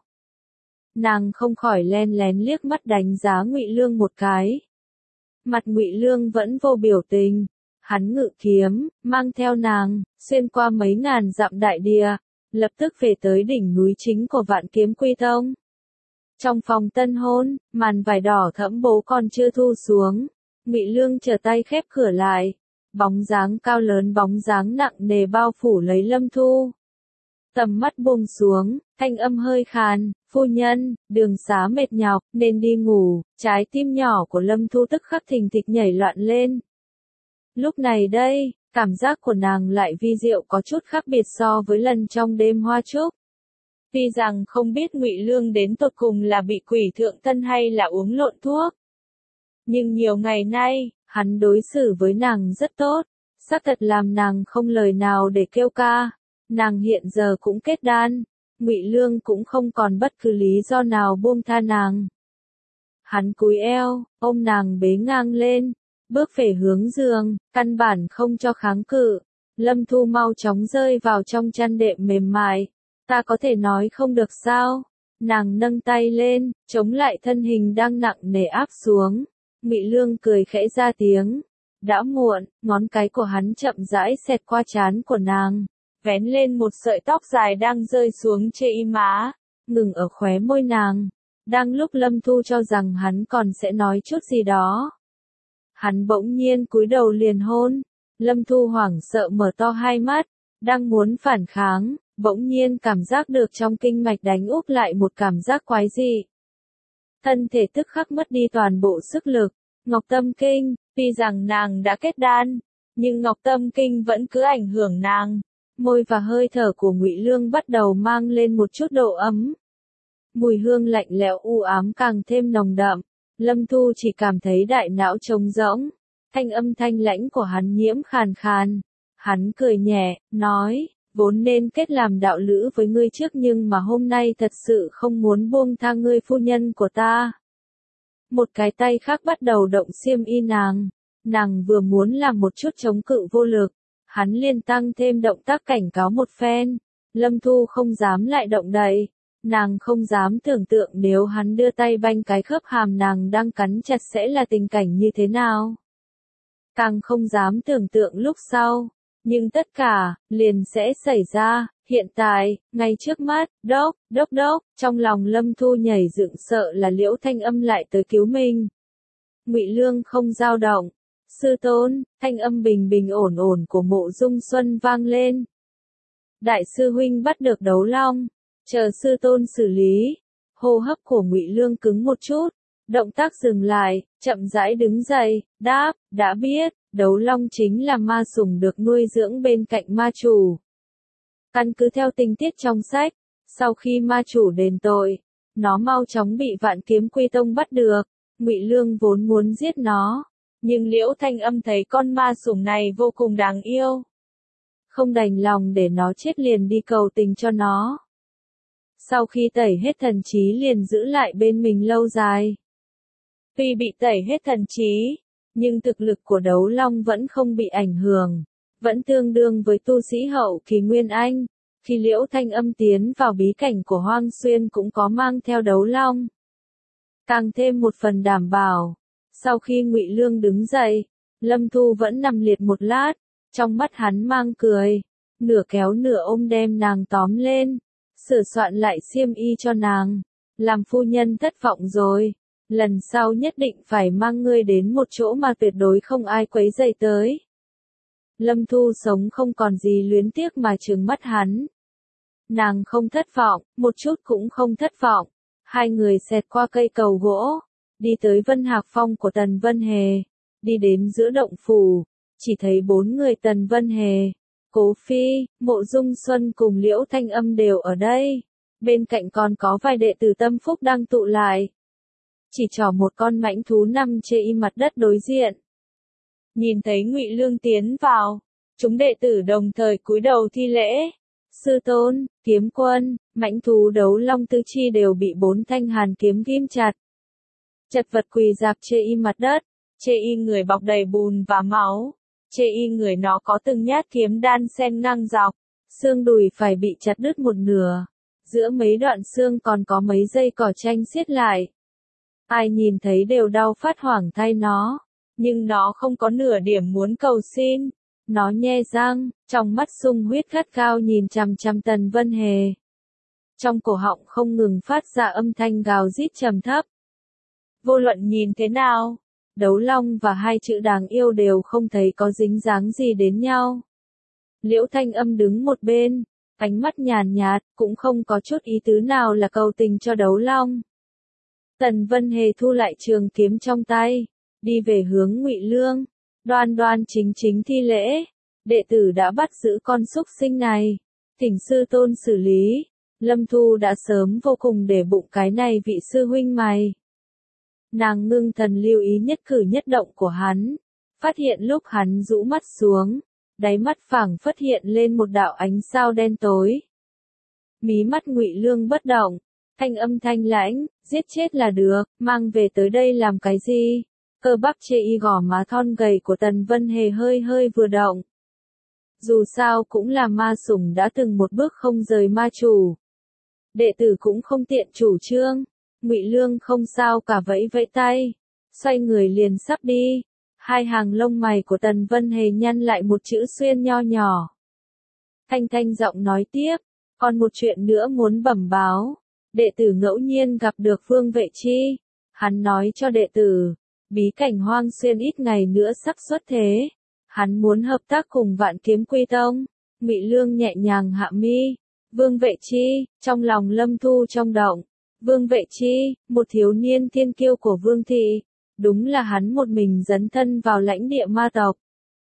Nàng không khỏi len lén liếc mắt đánh giá Ngụy Lương một cái. Mặt Ngụy Lương vẫn vô biểu tình. Hắn ngự kiếm, mang theo nàng, xuyên qua mấy ngàn dặm đại địa, lập tức về tới đỉnh núi chính của Vạn Kiếm Quy Tông. Trong phòng tân hôn, màn vải đỏ thẫm bố còn chưa thu xuống, Ngụy Lương trở tay khép cửa lại, bóng dáng cao lớn bóng dáng nặng nề bao phủ lấy Lâm Thu. Tầm mắt buông xuống, thanh âm hơi khàn, phu nhân, đường xá mệt nhọc, nên đi ngủ. Trái tim nhỏ của Lâm Thu tức khắc thình thịch nhảy loạn lên. Lúc này đây, cảm giác của nàng lại vi diệu có chút khác biệt so với lần trong đêm hoa trúc. Tuy rằng không biết Ngụy Lương đến tột cùng là bị quỷ thượng thân hay là uống lộn thuốc, nhưng nhiều ngày nay, hắn đối xử với nàng rất tốt, xác thật làm nàng không lời nào để kêu ca. Nàng hiện giờ cũng kết đan, Ngụy Lương cũng không còn bất cứ lý do nào buông tha nàng. Hắn cúi eo, ôm nàng bế ngang lên, bước về hướng giường, căn bản không cho kháng cự. Lâm Thu mau chóng rơi vào trong chăn đệm mềm mại. Ta có thể nói không được sao? Nàng nâng tay lên, chống lại thân hình đang nặng nề áp xuống. Ngụy Lương cười khẽ ra tiếng. Đã muộn, ngón cái của hắn chậm rãi xẹt qua trán của nàng, vén lên một sợi tóc dài đang rơi xuống trên y má, ngừng ở khóe môi nàng. Đang lúc Lâm Thu cho rằng hắn còn sẽ nói chút gì đó, hắn bỗng nhiên cúi đầu liền hôn. Lâm Thu hoảng sợ mở to hai mắt, đang muốn phản kháng, bỗng nhiên cảm giác được trong kinh mạch đánh úp lại một cảm giác quái dị. Thân thể tức khắc mất đi toàn bộ sức lực. Ngọc Tâm Kinh, tuy rằng nàng đã kết đan, nhưng Ngọc Tâm Kinh vẫn cứ ảnh hưởng nàng. Môi và hơi thở của Ngụy Lương bắt đầu mang lên một chút độ ấm. Mùi hương lạnh lẽo u ám càng thêm nồng đậm. Lâm Thu chỉ cảm thấy đại não trống rỗng. Thanh âm thanh lãnh của hắn nhiễm khàn khàn. Hắn cười nhẹ, nói, vốn nên kết làm đạo lữ với ngươi trước nhưng mà hôm nay thật sự không muốn buông tha ngươi phu nhân của ta. Một cái tay khác bắt đầu động xiêm y nàng. Nàng vừa muốn làm một chút chống cự vô lực. Hắn liền tăng thêm động tác cảnh cáo một phen. Lâm Thu không dám lại động đậy. Nàng không dám tưởng tượng nếu hắn đưa tay banh cái khớp hàm nàng đang cắn chặt sẽ là tình cảnh như thế nào. Càng không dám tưởng tượng lúc sau. Nhưng tất cả, liền sẽ xảy ra, hiện tại, ngay trước mắt, đốc, đốc đốc, trong lòng Lâm Thu nhảy dựng sợ là Liễu Thanh Âm lại tới cứu mình. Ngụy Lương không dao động. Sư tôn, thanh âm bình bình ổn ổn của Mộ Dung Xuân vang lên. Đại sư huynh bắt được đấu long, chờ sư tôn xử lý. Hô hấp của Ngụy Lương cứng một chút, động tác dừng lại, chậm rãi đứng dậy, đáp, đã biết, đấu long chính là ma sủng được nuôi dưỡng bên cạnh ma chủ. Căn cứ theo tình tiết trong sách, sau khi ma chủ đền tội, nó mau chóng bị Vạn Kiếm Quy Tông bắt được. Ngụy Lương vốn muốn giết nó. Nhưng Liễu Thanh Âm thấy con ma sủng này vô cùng đáng yêu. Không đành lòng để nó chết liền đi cầu tình cho nó. Sau khi tẩy hết thần trí liền giữ lại bên mình lâu dài. Tuy bị tẩy hết thần trí, nhưng thực lực của đấu long vẫn không bị ảnh hưởng. Vẫn tương đương với tu sĩ hậu kỳ Nguyên Anh. Khi Liễu Thanh Âm tiến vào bí cảnh của Hoang Xuyên cũng có mang theo đấu long. Càng thêm một phần đảm bảo. Sau khi Ngụy Lương đứng dậy, Lâm Thu vẫn nằm liệt một lát, trong mắt hắn mang cười, nửa kéo nửa ôm đem nàng tóm lên, sửa soạn lại xiêm y cho nàng, làm phu nhân thất vọng rồi, lần sau nhất định phải mang ngươi đến một chỗ mà tuyệt đối không ai quấy rầy tới. Lâm Thu sống không còn gì luyến tiếc mà trừng mắt hắn. Nàng không thất vọng, một chút cũng không thất vọng, hai người xẹt qua cây cầu gỗ. Đi tới Vân Hạc Phong của Tần Vân Hề, đi đến giữa động phủ, chỉ thấy bốn người Tần Vân Hề, Cố Phi, Mộ Dung Xuân cùng Liễu Thanh Âm đều ở đây, bên cạnh còn có vài đệ tử tâm phúc đang tụ lại. Chỉ trỏ một con mãnh thú nằm trên mặt đất đối diện. Nhìn thấy Ngụy Lương tiến vào, chúng đệ tử đồng thời cúi đầu thi lễ. Sư tôn, kiếm quân, mãnh thú đấu long tứ chi đều bị bốn thanh hàn kiếm ghim chặt. Chật vật quỳ dạp chê y mặt đất, chê y người bọc đầy bùn và máu, chê y người nó có từng nhát kiếm đan xen ngang dọc, xương đùi phải bị chặt đứt một nửa, giữa mấy đoạn xương còn có mấy dây cỏ tranh xiết lại. Ai nhìn thấy đều đau phát hoảng thay nó, nhưng nó không có nửa điểm muốn cầu xin, nó nhe răng, trong mắt sung huyết gắt gao nhìn chằm chằm Tần Vân Hề. Trong cổ họng không ngừng phát ra âm thanh gào rít trầm thấp. Vô luận nhìn thế nào, đấu long và hai chữ đáng yêu đều không thấy có dính dáng gì đến nhau. Liễu Thanh Âm đứng một bên, ánh mắt nhàn nhạt, cũng không có chút ý tứ nào là cầu tình cho đấu long. Tần Vân Hề thu lại trường kiếm trong tay, đi về hướng Ngụy Lương, đoan đoan chính chính thi lễ, đệ tử đã bắt giữ con súc sinh này, thỉnh sư tôn xử lý. Lâm Thu đã sớm vô cùng để bụng cái này vị sư huynh mày. Nàng ngưng thần lưu ý nhất cử nhất động của hắn, phát hiện lúc hắn rũ mắt xuống, đáy mắt phảng phất hiện lên một đạo ánh sao đen tối. Mí mắt Ngụy Lương bất động, thanh âm thanh lãnh, giết chết là được, mang về tới đây làm cái gì? Cơ bắp chê y gò má thon gầy của Tần Vân Hề hơi hơi vừa động. Dù sao cũng là ma sủng đã từng một bước không rời ma chủ. Đệ tử cũng không tiện chủ trương. Ngụy Lương không sao cả vẫy vẫy tay, xoay người liền sắp đi. Hai hàng lông mày của Tần Vân Hề nhăn lại một chữ xuyên nho nhỏ. Thanh thanh giọng nói tiếp, còn một chuyện nữa muốn bẩm báo. Đệ tử ngẫu nhiên gặp được Vương Vệ Chi. Hắn nói cho đệ tử, bí cảnh Hoang Xuyên ít ngày nữa sắp xuất thế. Hắn muốn hợp tác cùng Vạn Kiếm Quy Tông. Ngụy Lương nhẹ nhàng hạ mi. Vương Vệ Chi, trong lòng Lâm Thu trong động. Vương Vệ Chi, một thiếu niên thiên kiêu của Vương thị, đúng là hắn một mình dấn thân vào lãnh địa ma tộc.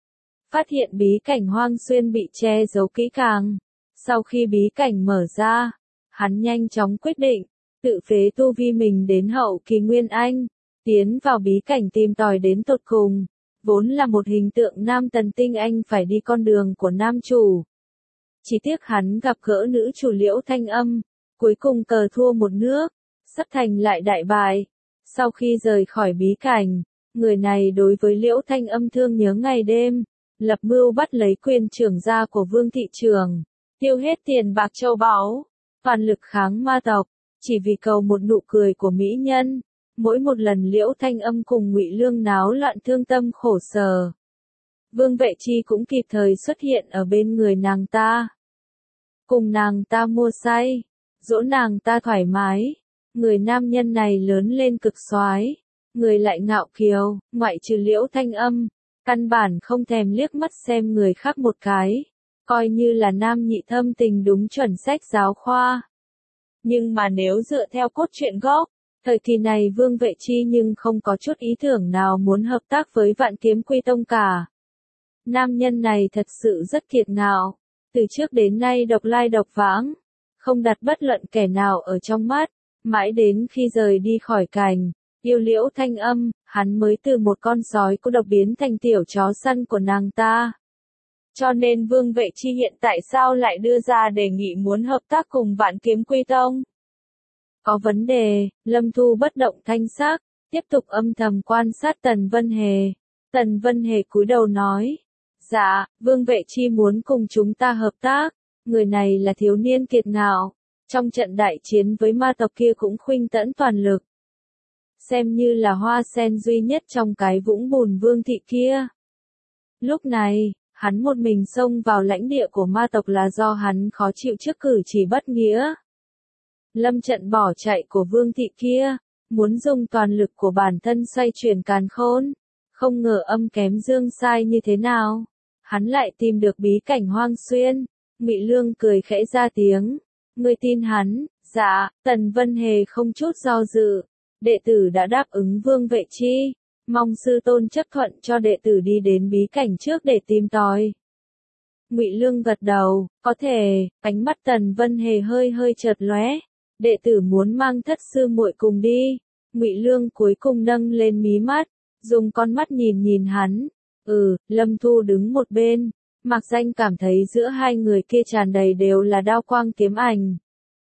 phát hiện bí cảnh Hoang Xuyên bị che giấu kỹ càng. Sau khi bí cảnh mở ra, hắn nhanh chóng quyết định, tự phế tu vi mình đến hậu kỳ Nguyên Anh, tiến vào bí cảnh tìm tòi đến tột cùng, vốn là một hình tượng nam tần tinh anh phải đi con đường của nam chủ. Chỉ tiếc hắn gặp gỡ nữ chủ Liễu Thanh Âm, cuối cùng cờ thua một nước, sắp thành lại đại bại. Sau khi rời khỏi bí cảnh, người này đối với Liễu Thanh Âm thương nhớ ngày đêm, lập mưu bắt lấy quyền trưởng gia của Vương thị trường, tiêu hết tiền bạc châu báu, toàn lực kháng ma tộc, chỉ vì cầu một nụ cười của mỹ nhân. Mỗi một lần Liễu Thanh Âm cùng Ngụy Lương náo loạn thương tâm khổ sở, Vương Vệ Chi cũng kịp thời xuất hiện ở bên người nàng ta, cùng nàng ta mua say, dỗ nàng ta thoải mái. Người nam nhân này lớn lên cực soái, người lại ngạo kiều, ngoại trừ Liễu Thanh Âm, căn bản không thèm liếc mắt xem người khác một cái, coi như là nam nhị thâm tình đúng chuẩn sách giáo khoa. Nhưng mà nếu dựa theo cốt truyện gốc, thời kỳ này Vương Vệ Chi nhưng không có chút ý tưởng nào muốn hợp tác với Vạn Kiếm Quy Tông cả. Nam nhân này thật sự rất kiệt ngạo, từ trước đến nay độc lai độc vãng, không đặt bất luận kẻ nào ở trong mắt, mãi đến khi rời đi khỏi cảnh, yêu Liễu Thanh Âm, hắn mới từ một con sói cô độc biến thành tiểu chó săn của nàng ta. Cho nên Vương Vệ Chi hiện tại sao lại đưa ra đề nghị muốn hợp tác cùng Vạn Kiếm Quy Tông? Có vấn đề, Lâm Thu bất động thanh sắc, tiếp tục âm thầm quan sát Tần Vân Hề. Tần Vân Hề cúi đầu nói, dạ, Vương Vệ Chi muốn cùng chúng ta hợp tác, người này là thiếu niên kiệt ngạo, trong trận đại chiến với ma tộc kia cũng khuynh tẫn toàn lực. Xem như là hoa sen duy nhất trong cái vũng bùn Vương thị kia. Lúc này, hắn một mình xông vào lãnh địa của ma tộc là do hắn khó chịu trước cử chỉ bất nghĩa. Lâm trận bỏ chạy của Vương thị kia, muốn dùng toàn lực của bản thân xoay chuyển càn khôn, không ngờ âm kém dương sai như thế nào. Hắn lại tìm được bí cảnh Hoang Xuyên. Ngụy Lương cười khẽ ra tiếng, ngươi tin hắn? Dạ. Tần Vân Hề không chút do dự, đệ tử đã đáp ứng Vương Vệ Chi, mong sư tôn chấp thuận cho đệ tử đi đến bí cảnh trước để tìm tòi. Ngụy Lương gật đầu, có thể. Ánh mắt Tần Vân Hề hơi hơi chợt lóe, đệ tử muốn mang thất sư muội cùng đi. Ngụy Lương cuối cùng nâng lên mí mắt, dùng con mắt nhìn nhìn hắn. Ừ. Lâm Thu đứng một bên, Mạc Danh cảm thấy giữa hai người kia tràn đầy đều là đao quang kiếm ảnh.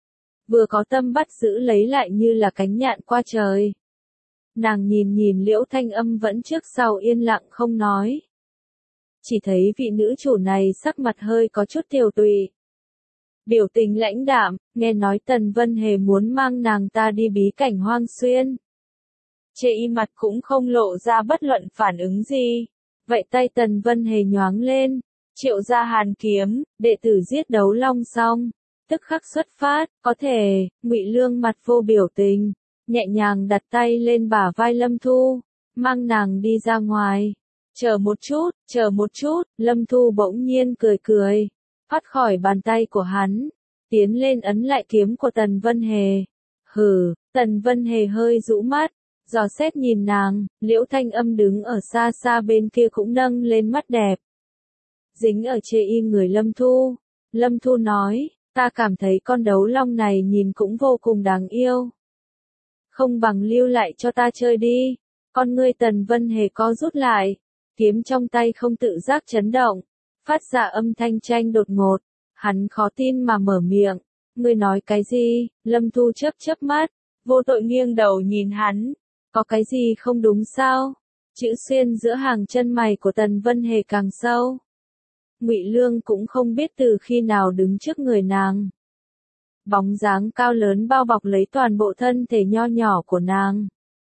Vừa có tâm bắt giữ lấy lại như là cánh nhạn qua trời. Nàng nhìn nhìn Liễu Thanh Âm vẫn trước sau yên lặng không nói. Chỉ thấy vị nữ chủ này sắc mặt hơi có chút tiều tụy. Biểu tình lãnh đạm, nghe nói Tần Vân Hề muốn mang nàng ta đi bí cảnh Hoang Xuyên. Chê y mặt cũng không lộ ra bất luận phản ứng gì. Vậy tay Tần Vân Hề nhoáng lên, triệu ra hàn kiếm, đệ tử giết đấu long xong, tức khắc xuất phát, có thể. Ngụy Lương mặt vô biểu tình, nhẹ nhàng đặt tay lên bả vai Lâm Thu, mang nàng đi ra ngoài. Chờ một chút, chờ một chút, Lâm Thu bỗng nhiên cười cười, thoát khỏi bàn tay của hắn, tiến lên ấn lại kiếm của Tần Vân Hề. Hừ. Tần Vân Hề hơi rũ mắt, dò xét nhìn nàng. Liễu Thanh Âm đứng ở xa xa bên kia cũng nâng lên mắt đẹp, dính ở chê y người Lâm Thu. Lâm Thu nói, ta cảm thấy con đấu long này nhìn cũng vô cùng đáng yêu. Không bằng lưu lại cho ta chơi đi. Con ngươi Tần Vân Hề co rút lại, kiếm trong tay không tự giác chấn động, phát ra âm thanh tranh đột ngột. Hắn khó tin mà mở miệng, ngươi nói cái gì? Lâm Thu chớp chớp mắt, vô tội nghiêng đầu nhìn hắn, có cái gì không đúng sao? Chữ xuyên giữa hàng chân mày của Tần Vân Hề càng sâu. Ngụy Lương cũng không biết từ khi nào đứng trước người nàng. Bóng dáng cao lớn bao bọc lấy toàn bộ thân thể nho nhỏ của nàng.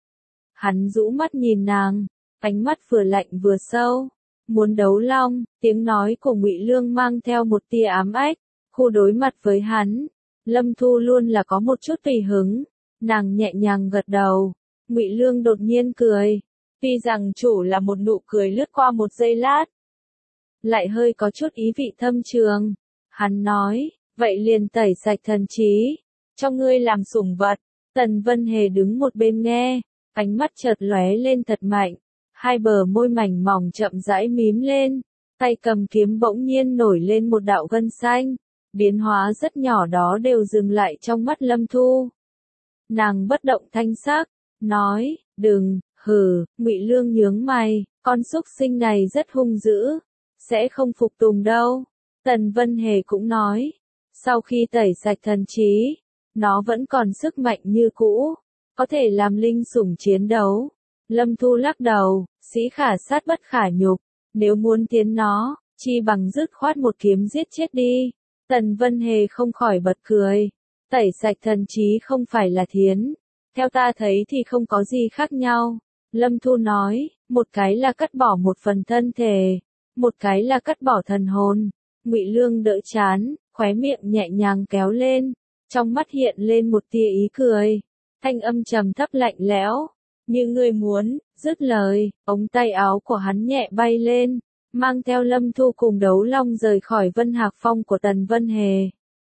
Hắn rũ mắt nhìn nàng, ánh mắt vừa lạnh vừa sâu. Muốn đấu long, tiếng nói của Ngụy Lương mang theo một tia ám ách. Khu đối mặt với hắn, Lâm Thu luôn là có một chút tùy hứng. Nàng nhẹ nhàng gật đầu. Ngụy Lương đột nhiên cười. Tuy rằng chủ là một nụ cười lướt qua một giây lát, lại hơi có chút ý vị thâm trường. Hắn nói, vậy liền tẩy sạch thần trí, cho ngươi làm sủng vật. Tần Vân Hề đứng một bên nghe, ánh mắt chợt lóe lên thật mạnh, hai bờ môi mảnh mỏng chậm rãi mím lên, tay cầm kiếm bỗng nhiên nổi lên một đạo gân xanh, biến hóa rất nhỏ đó đều dừng lại trong mắt Lâm Thu. Nàng bất động thanh sắc, nói, đừng, hừ, Ngụy Lương nhướng mày, con súc sinh này rất hung dữ, sẽ không phục tùng đâu. Tần Vân Hề cũng nói, sau khi tẩy sạch thần trí, nó vẫn còn sức mạnh như cũ, có thể làm linh sủng chiến đấu. Lâm Thu lắc đầu, sĩ khả sát bất khả nhục, nếu muốn tiến nó, chi bằng dứt khoát một kiếm giết chết đi. Tần Vân Hề không khỏi bật cười, tẩy sạch thần trí không phải là thiến, theo ta thấy thì không có gì khác nhau. Lâm Thu nói, một cái là cắt bỏ một phần thân thể, một cái là cắt bỏ thần hồn. Ngụy Lương đỡ chán, khóe miệng nhẹ nhàng kéo lên, trong mắt hiện lên một tia ý cười, thanh âm trầm thấp lạnh lẽo, như ngươi muốn. Dứt lời, ống tay áo của hắn nhẹ bay lên, mang theo Lâm Thu cùng Đấu Long rời khỏi Vân Hạc Phong của Tần Vân Hề.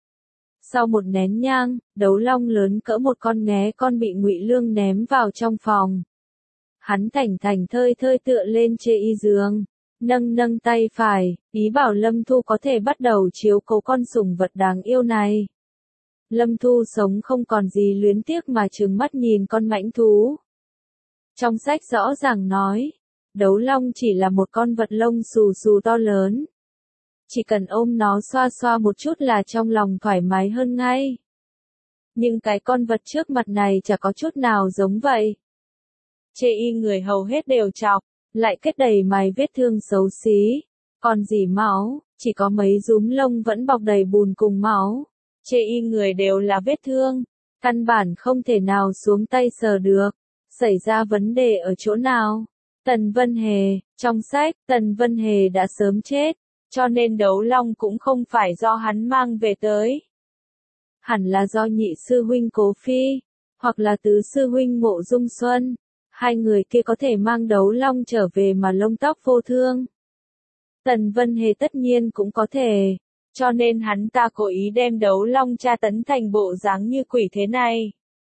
Sau một nén nhang, Đấu Long lớn cỡ một con nghé con bị Ngụy Lương ném vào trong phòng. Hắn thảnh thảnh thơi thơi tựa lên chê y giường, nâng nâng tay phải, ý bảo Lâm Thu có thể bắt đầu chiếu cố con sủng vật đáng yêu này. Lâm Thu sống không còn gì luyến tiếc mà trừng mắt nhìn con mãnh thú. Trong sách rõ ràng nói, Đấu Long chỉ là một con vật lông xù xù to lớn. Chỉ cần ôm nó xoa xoa một chút là trong lòng thoải mái hơn ngay. Nhưng cái con vật trước mặt này chả có chút nào giống vậy. Chê y người hầu hết đều chọc, lại kết đầy mày vết thương xấu xí. Còn gì máu, chỉ có mấy rúm lông vẫn bọc đầy bùn cùng máu. Chê y người đều là vết thương, căn bản không thể nào xuống tay sờ được. Xảy ra vấn đề ở chỗ nào? Tần Vân Hề, trong sách, Tần Vân Hề đã sớm chết, cho nên Đấu Long cũng không phải do hắn mang về tới. Hẳn là do nhị sư huynh Cố Phi, hoặc là tứ sư huynh Mộ Dung Xuân, hai người kia có thể mang Đấu Long trở về mà lông tóc vô thương. Tần Vân Hề tất nhiên cũng có thể, cho nên hắn ta cố ý đem Đấu Long tra tấn thành bộ dáng như quỷ thế này.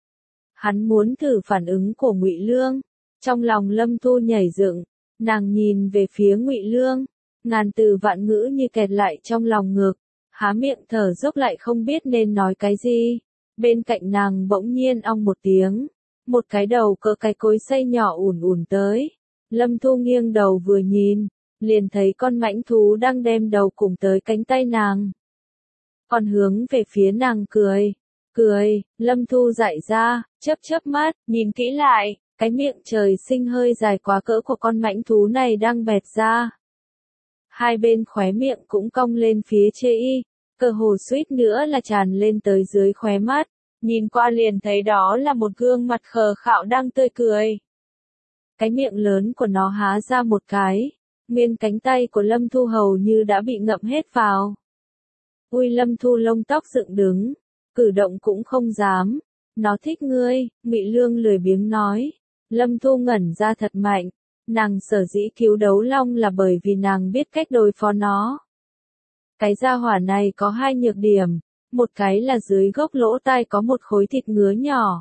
Hắn muốn thử phản ứng của Ngụy Lương. Trong lòng Lâm Thu nhảy dựng, nàng nhìn về phía Ngụy Lương, ngàn từ vạn ngữ như kẹt lại trong lòng ngực, há miệng thở dốc lại không biết nên nói cái gì. Bên cạnh nàng bỗng nhiên ong một tiếng, một cái đầu cỡ cái cối xay nhỏ ùn ùn tới. Lâm Thu nghiêng đầu vừa nhìn, liền thấy con mãnh thú đang đem đầu cùng tới cánh tay nàng. Còn hướng về phía nàng cười. Cười, Lâm Thu dại ra, chớp chớp mắt, nhìn kỹ lại, cái miệng trời sinh hơi dài quá cỡ của con mãnh thú này đang bẹt ra. Hai bên khóe miệng cũng cong lên phía chê y, cơ hồ suýt nữa là tràn lên tới dưới khóe mắt, nhìn qua liền thấy đó là một gương mặt khờ khạo đang tươi cười. Cái miệng lớn của nó há ra một cái, nguyên cánh tay của Lâm Thu hầu như đã bị ngậm hết vào. Ui, Lâm Thu lông tóc dựng đứng, cử động cũng không dám. Nó thích ngươi, Ngụy Lương lười biếng nói. Lâm Thu ngẩn ra thật mạnh, nàng sở dĩ cứu Đấu Long là bởi vì nàng biết cách đối phó nó. Cái gia hỏa này có hai nhược điểm, một cái là dưới gốc lỗ tai có một khối thịt ngứa nhỏ.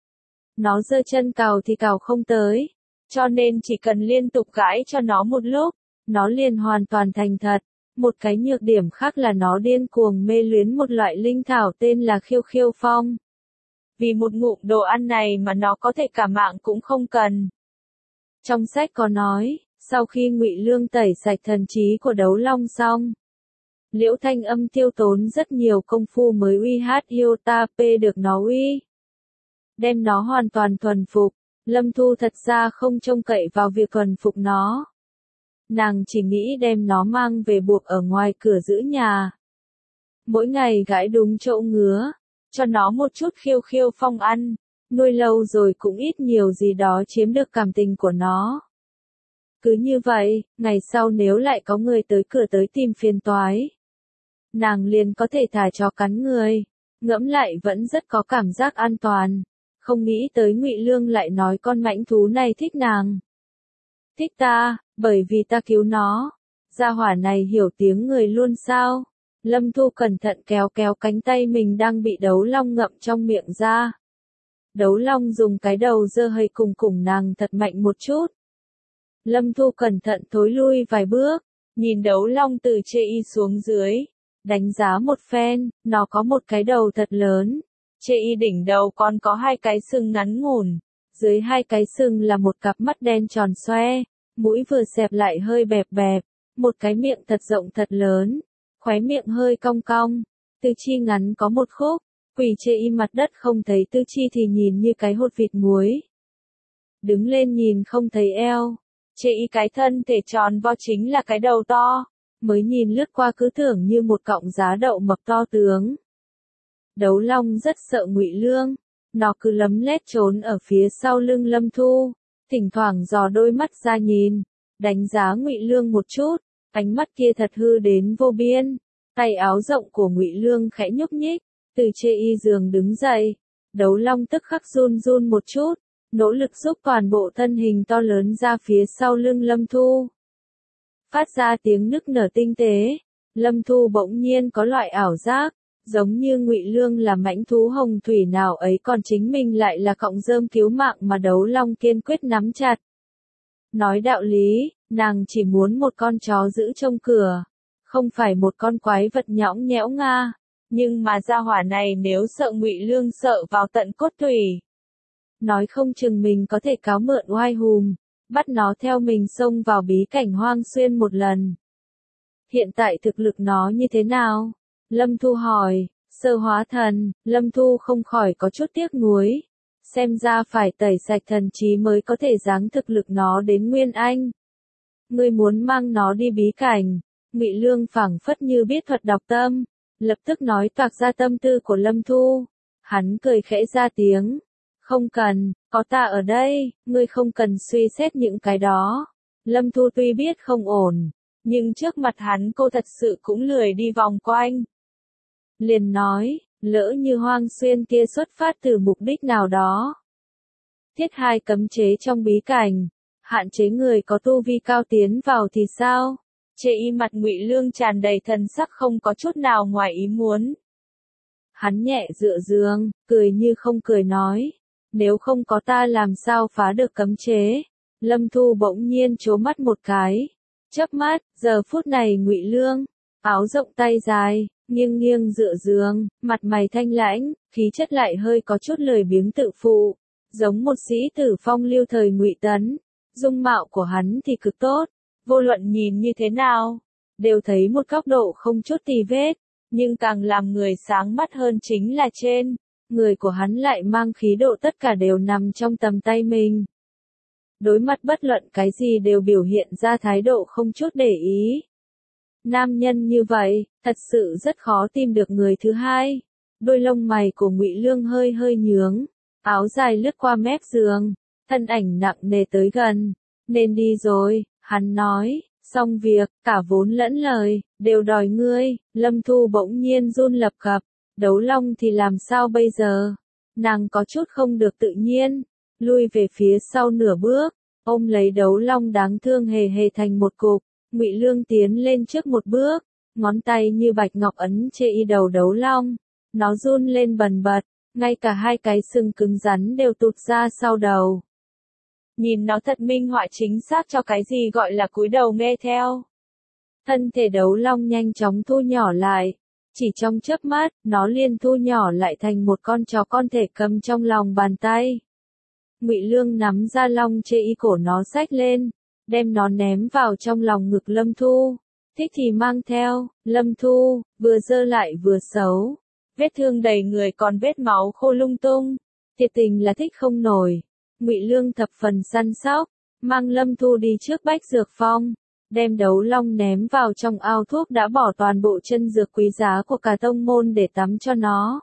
Nó giơ chân cào thì cào không tới, cho nên chỉ cần liên tục gãi cho nó một lúc, nó liền hoàn toàn thành thật. Một cái nhược điểm khác là nó điên cuồng mê luyến một loại linh thảo tên là khiêu khiêu phong. Vì một ngụm đồ ăn này mà nó có thể cả mạng cũng không cần. Trong sách có nói, sau khi Ngụy Lương tẩy sạch thần trí của Đấu Long xong, Liễu Thanh Âm tiêu tốn rất nhiều công phu mới uy hát yêu ta p được nó uy. Đem nó hoàn toàn thuần phục, Lâm Thu thật ra không trông cậy vào việc thuần phục nó. Nàng chỉ nghĩ đem nó mang về buộc ở ngoài cửa giữ nhà. Mỗi ngày gãi đúng chỗ ngứa, cho nó một chút khiêu khiêu phong ăn, nuôi lâu rồi cũng ít nhiều gì đó chiếm được cảm tình của nó. Cứ như vậy, ngày sau nếu lại có người tới cửa tới tìm phiền toái, nàng liền có thể thả chó cắn người, ngẫm lại vẫn rất có cảm giác an toàn. Không nghĩ tới Ngụy Lương lại nói con mãnh thú này thích nàng. Thích ta, bởi vì ta cứu nó. Gia hỏa này hiểu tiếng người luôn sao? Lâm Thu cẩn thận kéo kéo cánh tay mình đang bị Đấu Long ngậm trong miệng ra. Đấu Long dùng cái đầu dơ hơi cùng cùng nàng thật mạnh một chút. Lâm Thu cẩn thận thối lui vài bước, nhìn đấu long từ chê y xuống dưới, đánh giá một phen, nó có một cái đầu thật lớn, chê y đỉnh đầu còn có hai cái sừng ngắn ngủn, dưới hai cái sừng là một cặp mắt đen tròn xoe, mũi vừa xẹp lại hơi bẹp bẹp, một cái miệng thật rộng thật lớn, khóe miệng hơi cong cong, tư chi ngắn có một khúc, quỳ chê y mặt đất không thấy tư chi thì nhìn như cái hột vịt muối. Đứng lên nhìn không thấy eo, chê y cái thân thể tròn vo chính là cái đầu to, mới nhìn lướt qua cứ tưởng như một cọng giá đậu mập to tướng. Đấu long rất sợ Ngụy Lương, nó cứ lấm lét trốn ở phía sau lưng Lâm Thu, thỉnh thoảng dò đôi mắt ra nhìn, đánh giá Ngụy Lương một chút, ánh mắt kia thật hư đến vô biên. Tay áo rộng của Ngụy Lương khẽ nhúc nhích, từ chê y giường đứng dậy, đấu long tức khắc run run một chút, nỗ lực giúp toàn bộ thân hình to lớn ra phía sau lưng Lâm Thu. Phát ra tiếng nức nở tinh tế, Lâm Thu bỗng nhiên có loại ảo giác, giống như Ngụy Lương là mãnh thú hồng thủy nào ấy còn chính mình lại là cọng rơm cứu mạng mà đấu long kiên quyết nắm chặt. Nói đạo lý, nàng chỉ muốn một con chó giữ trông cửa, không phải một con quái vật nhõng nhẽo nga, nhưng mà gia hỏa này nếu sợ Ngụy Lương sợ vào tận cốt tủy, nói không chừng mình có thể cáo mượn oai hùm, bắt nó theo mình xông vào bí cảnh Hoang Xuyên một lần. Hiện tại thực lực nó như thế nào? Lâm Thu hỏi. Sơ hóa thần, Lâm Thu không khỏi có chút tiếc nuối, xem ra phải tẩy sạch thần trí mới có thể giáng thực lực nó đến Nguyên Anh. Ngươi muốn mang nó đi bí cảnh? Ngụy Lương phảng phất như biết thuật đọc tâm, lập tức nói toạc ra tâm tư của Lâm Thu. Hắn cười khẽ ra tiếng, không cần, có ta ở đây, ngươi không cần suy xét những cái đó. Lâm Thu tuy biết không ổn, nhưng trước mặt hắn cô thật sự cũng lười đi vòng quanh. Liền nói, lỡ như Hoang Xuyên kia xuất phát từ mục đích nào đó. Thiết hai cấm chế trong bí cảnh, hạn chế người có tu vi cao tiến vào thì sao? Chê y mặt Ngụy Lương tràn đầy thần sắc không có chút nào ngoài ý muốn. Hắn nhẹ dựa giường, cười như không cười nói, nếu không có ta làm sao phá được cấm chế. Lâm Thu bỗng nhiên trố mắt một cái, chớp mắt, giờ phút này Ngụy Lương, áo rộng tay dài, nghiêng nghiêng dựa giường, mặt mày thanh lãnh, khí chất lại hơi có chút lười biếng tự phụ, giống một sĩ tử phong lưu thời Ngụy Tấn. Dung mạo của hắn thì cực tốt, vô luận nhìn như thế nào, đều thấy một góc độ không chút tì vết, nhưng càng làm người sáng mắt hơn chính là trên, người của hắn lại mang khí độ tất cả đều nằm trong tầm tay mình. Đối mặt bất luận cái gì đều biểu hiện ra thái độ không chút để ý. Nam nhân như vậy, thật sự rất khó tìm được người thứ hai. Đôi lông mày của Ngụy Lương hơi hơi nhướng, áo dài lướt qua mép giường, thân ảnh nặng nề tới gần. Nên đi rồi, hắn nói, xong việc, cả vốn lẫn lời, đều đòi ngươi. Lâm Thu bỗng nhiên run lập cập, đấu long thì làm sao bây giờ? Nàng có chút không được tự nhiên, lui về phía sau nửa bước, ôm lấy đấu long đáng thương hề hề thành một cục. Ngụy Lương tiến lên trước một bước, ngón tay như bạch ngọc ấn chê y đầu đấu long, nó run lên bần bật, ngay cả hai cái sừng cứng rắn đều tụt ra sau đầu. Nhìn nó thật minh họa chính xác cho cái gì gọi là cúi đầu nghe theo. Thân thể đấu long nhanh chóng thu nhỏ lại, chỉ trong chớp mắt, nó liền thu nhỏ lại thành một con chó con thể cầm trong lòng bàn tay. Ngụy Lương nắm ra long chê y cổ nó xách lên, đem nó ném vào trong lòng ngực Lâm Thu. Thích thì mang theo. Lâm Thu, vừa dơ lại vừa xấu. Vết thương đầy người còn vết máu khô lung tung. Thiệt tình là thích không nổi. Ngụy Lương thập phần săn sóc, mang Lâm Thu đi trước Bách Dược Phong, đem đấu long ném vào trong ao thuốc đã bỏ toàn bộ chân dược quý giá của cả tông môn để tắm cho nó.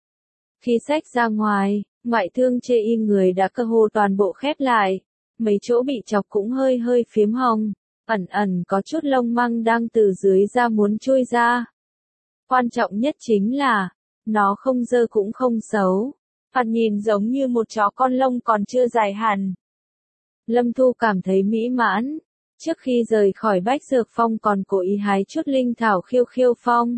Khi xách ra ngoài, ngoại thương chê y người đã cơ hồ toàn bộ khép lại. Mấy chỗ bị chọc cũng hơi hơi phiếm hồng, ẩn ẩn có chút lông măng đang từ dưới da muốn chui ra. Quan trọng nhất chính là, nó không dơ cũng không xấu, thoạt nhìn giống như một chó con lông còn chưa dài hẳn. Lâm Thu cảm thấy mỹ mãn, trước khi rời khỏi Bách Dược Phong còn cố ý hái chút linh thảo khiêu khiêu phong.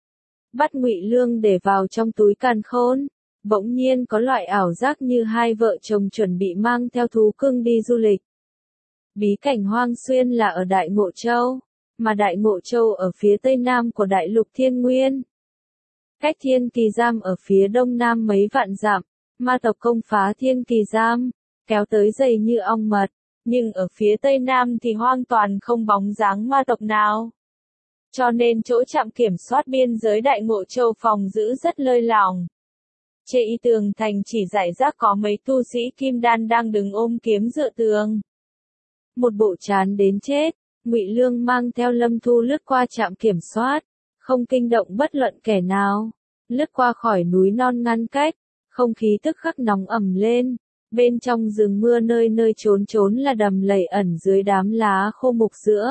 Bắt Ngụy Lương để vào trong túi càn khôn. Bỗng nhiên có loại ảo giác như hai vợ chồng chuẩn bị mang theo thú cưng đi du lịch. Bí cảnh Hoang Xuyên là ở Đại Ngộ Châu. mà Đại Ngộ Châu ở phía tây nam của đại lục Thiên Nguyên. Cách Thiên Kỳ Giam ở phía đông nam mấy vạn dặm, ma tộc công phá Thiên Kỳ Giam, kéo tới dày như ong mật, nhưng ở phía tây nam thì hoàn toàn không bóng dáng ma tộc nào. Cho nên chỗ trạm kiểm soát biên giới Đại Ngộ Châu phòng giữ rất lơi lỏng. Trên tường thành chỉ rải rác có mấy tu sĩ kim đan đang đứng ôm kiếm dựa tường. Một bộ chán đến chết, Ngụy Lương mang theo Lâm Thu lướt qua trạm kiểm soát, không kinh động bất luận kẻ nào, lướt qua khỏi núi non ngăn cách, không khí tức khắc nóng ẩm lên, bên trong rừng mưa nơi nơi trốn trốn là đầm lầy ẩn dưới đám lá khô mục giữa.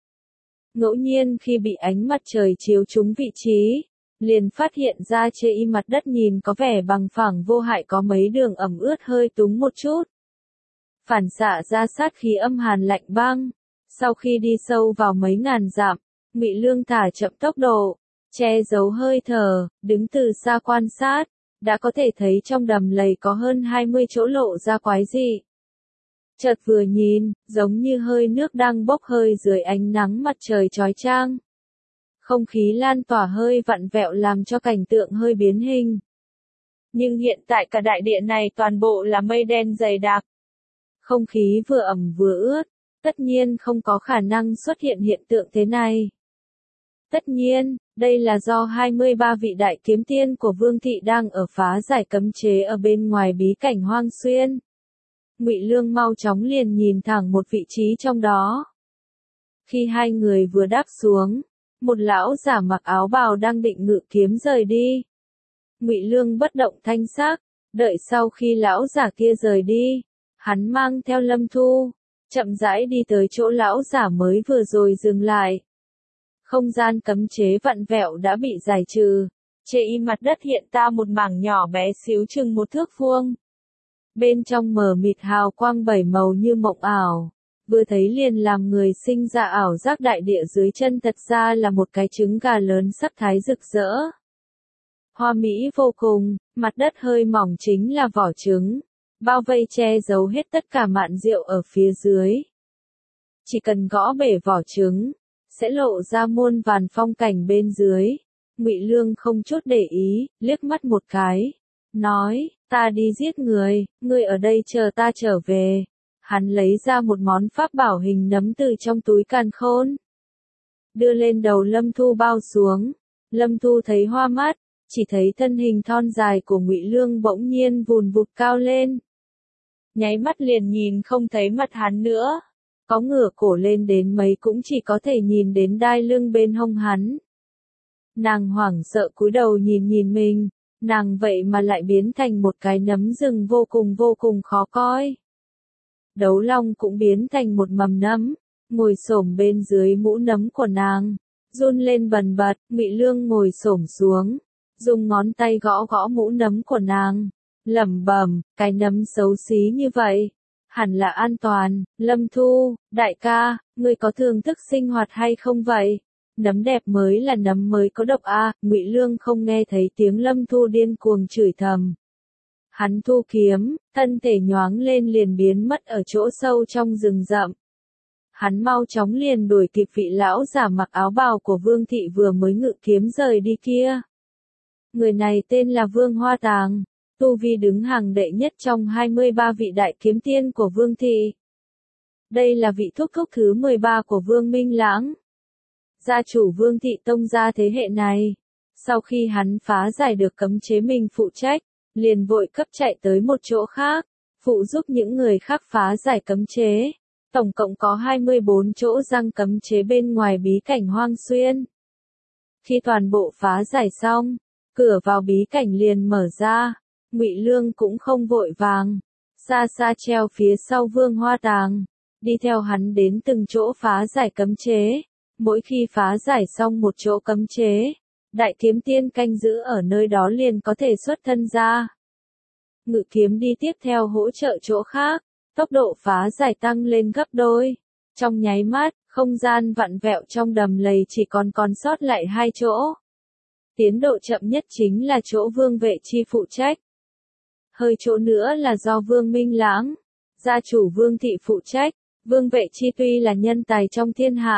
Ngẫu nhiên khi bị ánh mặt trời chiếu trúng vị trí, liền phát hiện ra trên mặt đất nhìn có vẻ bằng phẳng vô hại có mấy đường ẩm ướt hơi túng một chút. Phản xạ ra sát khí âm hàn lạnh băng. Sau khi đi sâu vào mấy ngàn dặm, Ngụy Lương thả chậm tốc độ, che giấu hơi thở, đứng từ xa quan sát, đã có thể thấy trong đầm lầy có hơn hai mươi chỗ lộ ra quái dị. Chợt vừa nhìn, giống như hơi nước đang bốc hơi dưới ánh nắng mặt trời chói chang. Không khí lan tỏa hơi vặn vẹo làm cho cảnh tượng hơi biến hình. Nhưng hiện tại cả đại địa này toàn bộ là mây đen dày đặc. Không khí vừa ẩm vừa ướt, tất nhiên không có khả năng xuất hiện hiện tượng thế này. Tất nhiên, đây là do hai mươi ba vị đại kiếm tiên của Vương Thị đang ở phá giải cấm chế ở bên ngoài bí cảnh Hoang Xuyên. Ngụy Lương mau chóng liền nhìn thẳng một vị trí trong đó. Khi hai người vừa đáp xuống, một lão giả mặc áo bào đang định ngự kiếm rời đi. Ngụy Lương bất động thanh sắc, đợi sau khi lão giả kia rời đi, hắn mang theo Lâm Thu, chậm rãi đi tới chỗ lão giả mới vừa rồi dừng lại. Không gian cấm chế vặn vẹo đã bị giải trừ, trên mặt đất hiện ra một mảng nhỏ bé xíu chừng một thước vuông. Bên trong mờ mịt hào quang bảy màu như mộng ảo, vừa thấy liền làm người sinh ra ảo giác đại địa dưới chân thật ra là một cái trứng gà lớn sắc thái rực rỡ. Hoa mỹ vô cùng, mặt đất hơi mỏng chính là vỏ trứng, bao vây che giấu hết tất cả mạn rượu ở phía dưới. Chỉ cần gõ bể vỏ trứng, sẽ lộ ra muôn vàn phong cảnh bên dưới. Ngụy Lương không chút để ý, liếc mắt một cái, nói, ta đi giết người, ngươi ở đây chờ ta trở về. Hắn lấy ra một món pháp bảo hình nấm từ trong túi càn khôn, đưa lên đầu Lâm Thu bao xuống. Lâm Thu thấy hoa mắt, chỉ thấy thân hình thon dài của Ngụy Lương bỗng nhiên vùn vụt cao lên. Nháy mắt liền nhìn không thấy mặt hắn nữa, có ngửa cổ lên đến mấy cũng chỉ có thể nhìn đến đai lưng bên hông hắn. Nàng hoảng sợ cúi đầu nhìn nhìn mình, nàng vậy mà lại biến thành một cái nấm rừng vô cùng vô cùng khó coi. Đấu Long cũng biến thành một mầm nấm, ngồi xổm bên dưới mũ nấm của nàng, run lên bần bật. Ngụy Lương ngồi xổm xuống, dùng ngón tay gõ gõ mũ nấm của nàng, lẩm bẩm, cái nấm xấu xí như vậy, hẳn là an toàn. Lâm Thu, đại ca, ngươi có thường thức sinh hoạt hay không vậy? Nấm đẹp mới là nấm mới có độc a. À. Ngụy Lương không nghe thấy tiếng Lâm Thu điên cuồng chửi thầm. Hắn thu kiếm, thân thể nhoáng lên liền biến mất ở chỗ sâu trong rừng rậm. Hắn mau chóng liền đuổi kịp vị lão giả mặc áo bào của Vương Thị vừa mới ngự kiếm rời đi kia. Người này tên là Vương Hoa Tàng, tu vi đứng hàng đệ nhất trong hai mươi ba vị đại kiếm tiên của Vương Thị. Đây là vị thúc thúc thứ mười ba của Vương Minh Lãng, gia chủ Vương Thị tông gia thế hệ này. Sau khi hắn phá giải được cấm chế mình phụ trách, liền vội cấp chạy tới một chỗ khác, phụ giúp những người khác phá giải cấm chế. Tổng cộng có hai mươi bốn chỗ răng cấm chế bên ngoài bí cảnh Hoang Xuyên. Khi toàn bộ phá giải xong, cửa vào bí cảnh liền mở ra. Ngụy Lương cũng không vội vàng, xa xa treo phía sau Vương Hoa Tàng, đi theo hắn đến từng chỗ phá giải cấm chế. Mỗi khi phá giải xong một chỗ cấm chế, đại kiếm tiên canh giữ ở nơi đó liền có thể xuất thân ra. Ngự kiếm đi tiếp theo hỗ trợ chỗ khác, tốc độ phá giải tăng lên gấp đôi. Trong nháy mắt, không gian vặn vẹo trong đầm lầy chỉ còn còn sót lại hai chỗ. Tiến độ chậm nhất chính là chỗ Vương Vệ Chi phụ trách. Hơi chỗ nữa là do Vương Minh Lãng, gia chủ Vương Thị phụ trách. Vương Vệ Chi tuy là nhân tài trong thiên hạ,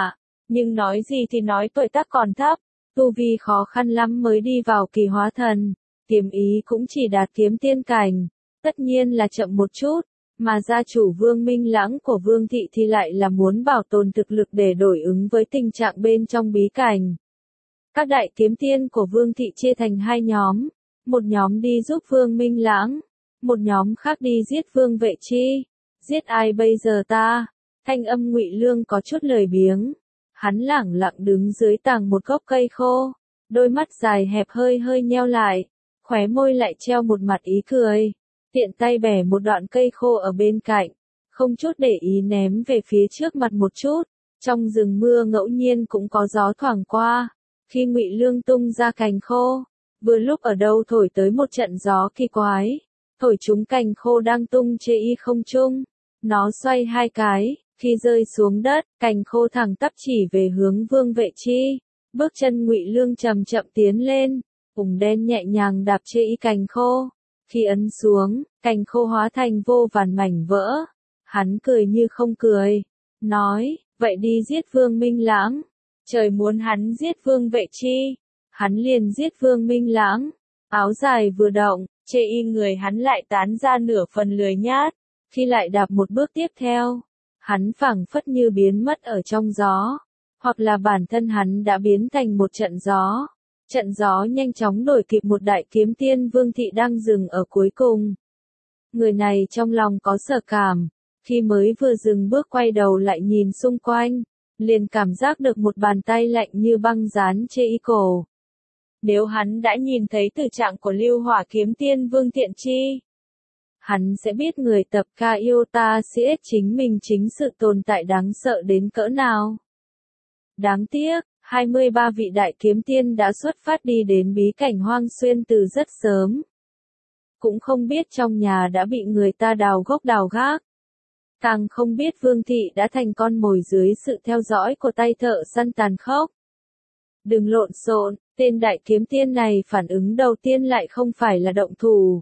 Nhưng nói gì thì nói tuổi tác còn thấp, tu vi khó khăn lắm mới đi vào kỳ hóa thần, tiềm ý cũng chỉ đạt kiếm tiên cảnh, tất nhiên là chậm một chút, mà gia chủ Vương Minh Lãng của Vương Thị thì lại là muốn bảo tồn thực lực để đổi ứng với tình trạng bên trong bí cảnh. Các đại kiếm tiên của Vương Thị chia thành hai nhóm, một nhóm đi giúp Vương Minh Lãng, một nhóm khác đi giết Vương Vệ Chi. Giết ai bây giờ ta? Thanh âm Ngụy Lương có chút lười biếng. Hắn lẳng lặng đứng dưới tàng một gốc cây khô, đôi mắt dài hẹp hơi hơi nheo lại, khóe môi lại treo một mặt ý cười, tiện tay bẻ một đoạn cây khô ở bên cạnh, không chút để ý ném về phía trước mặt một chút. Trong rừng mưa ngẫu nhiên cũng có gió thoảng qua, khi Ngụy Lương tung ra cành khô, vừa lúc ở đâu thổi tới một trận gió kỳ quái, thổi chúng cành khô đang tung chê y không trung, nó xoay hai cái. Khi rơi xuống đất, cành khô thẳng tắp chỉ về hướng Vương Vệ Chi, bước chân Ngụy Lương chậm chậm tiến lên, ủng đen nhẹ nhàng đạp chê y cành khô. Khi ấn xuống, cành khô hóa thành vô vàn mảnh vỡ. Hắn cười như không cười, nói, vậy đi giết Vương Minh Lãng. Trời muốn hắn giết Vương Vệ Chi, hắn liền giết Vương Minh Lãng. Áo dài vừa động, chê y người hắn lại tán ra nửa phần lười nhát. Khi lại đạp một bước tiếp theo, hắn phảng phất như biến mất ở trong gió, hoặc là bản thân hắn đã biến thành một trận gió. Trận gió nhanh chóng đuổi kịp một đại kiếm tiên Vương Thị đang dừng ở cuối cùng. Người này trong lòng có sợ cảm, khi mới vừa dừng bước quay đầu lại nhìn xung quanh, liền cảm giác được một bàn tay lạnh như băng dán trên y cổ. Nếu hắn đã nhìn thấy tử trạng của Lưu Hỏa kiếm tiên Vương Tiện Chi, hắn sẽ biết người tập ca yêu ta sẽ chính mình chính sự tồn tại đáng sợ đến cỡ nào. Đáng tiếc, hai mươi ba vị đại kiếm tiên đã xuất phát đi đến bí cảnh Hoang Xuyên từ rất sớm. Cũng không biết trong nhà đã bị người ta đào gốc đào gác. Càng không biết Vương Thị đã thành con mồi dưới sự theo dõi của tay thợ săn tàn khốc. Đừng lộn xộn, tên đại kiếm tiên này phản ứng đầu tiên lại không phải là động thủ.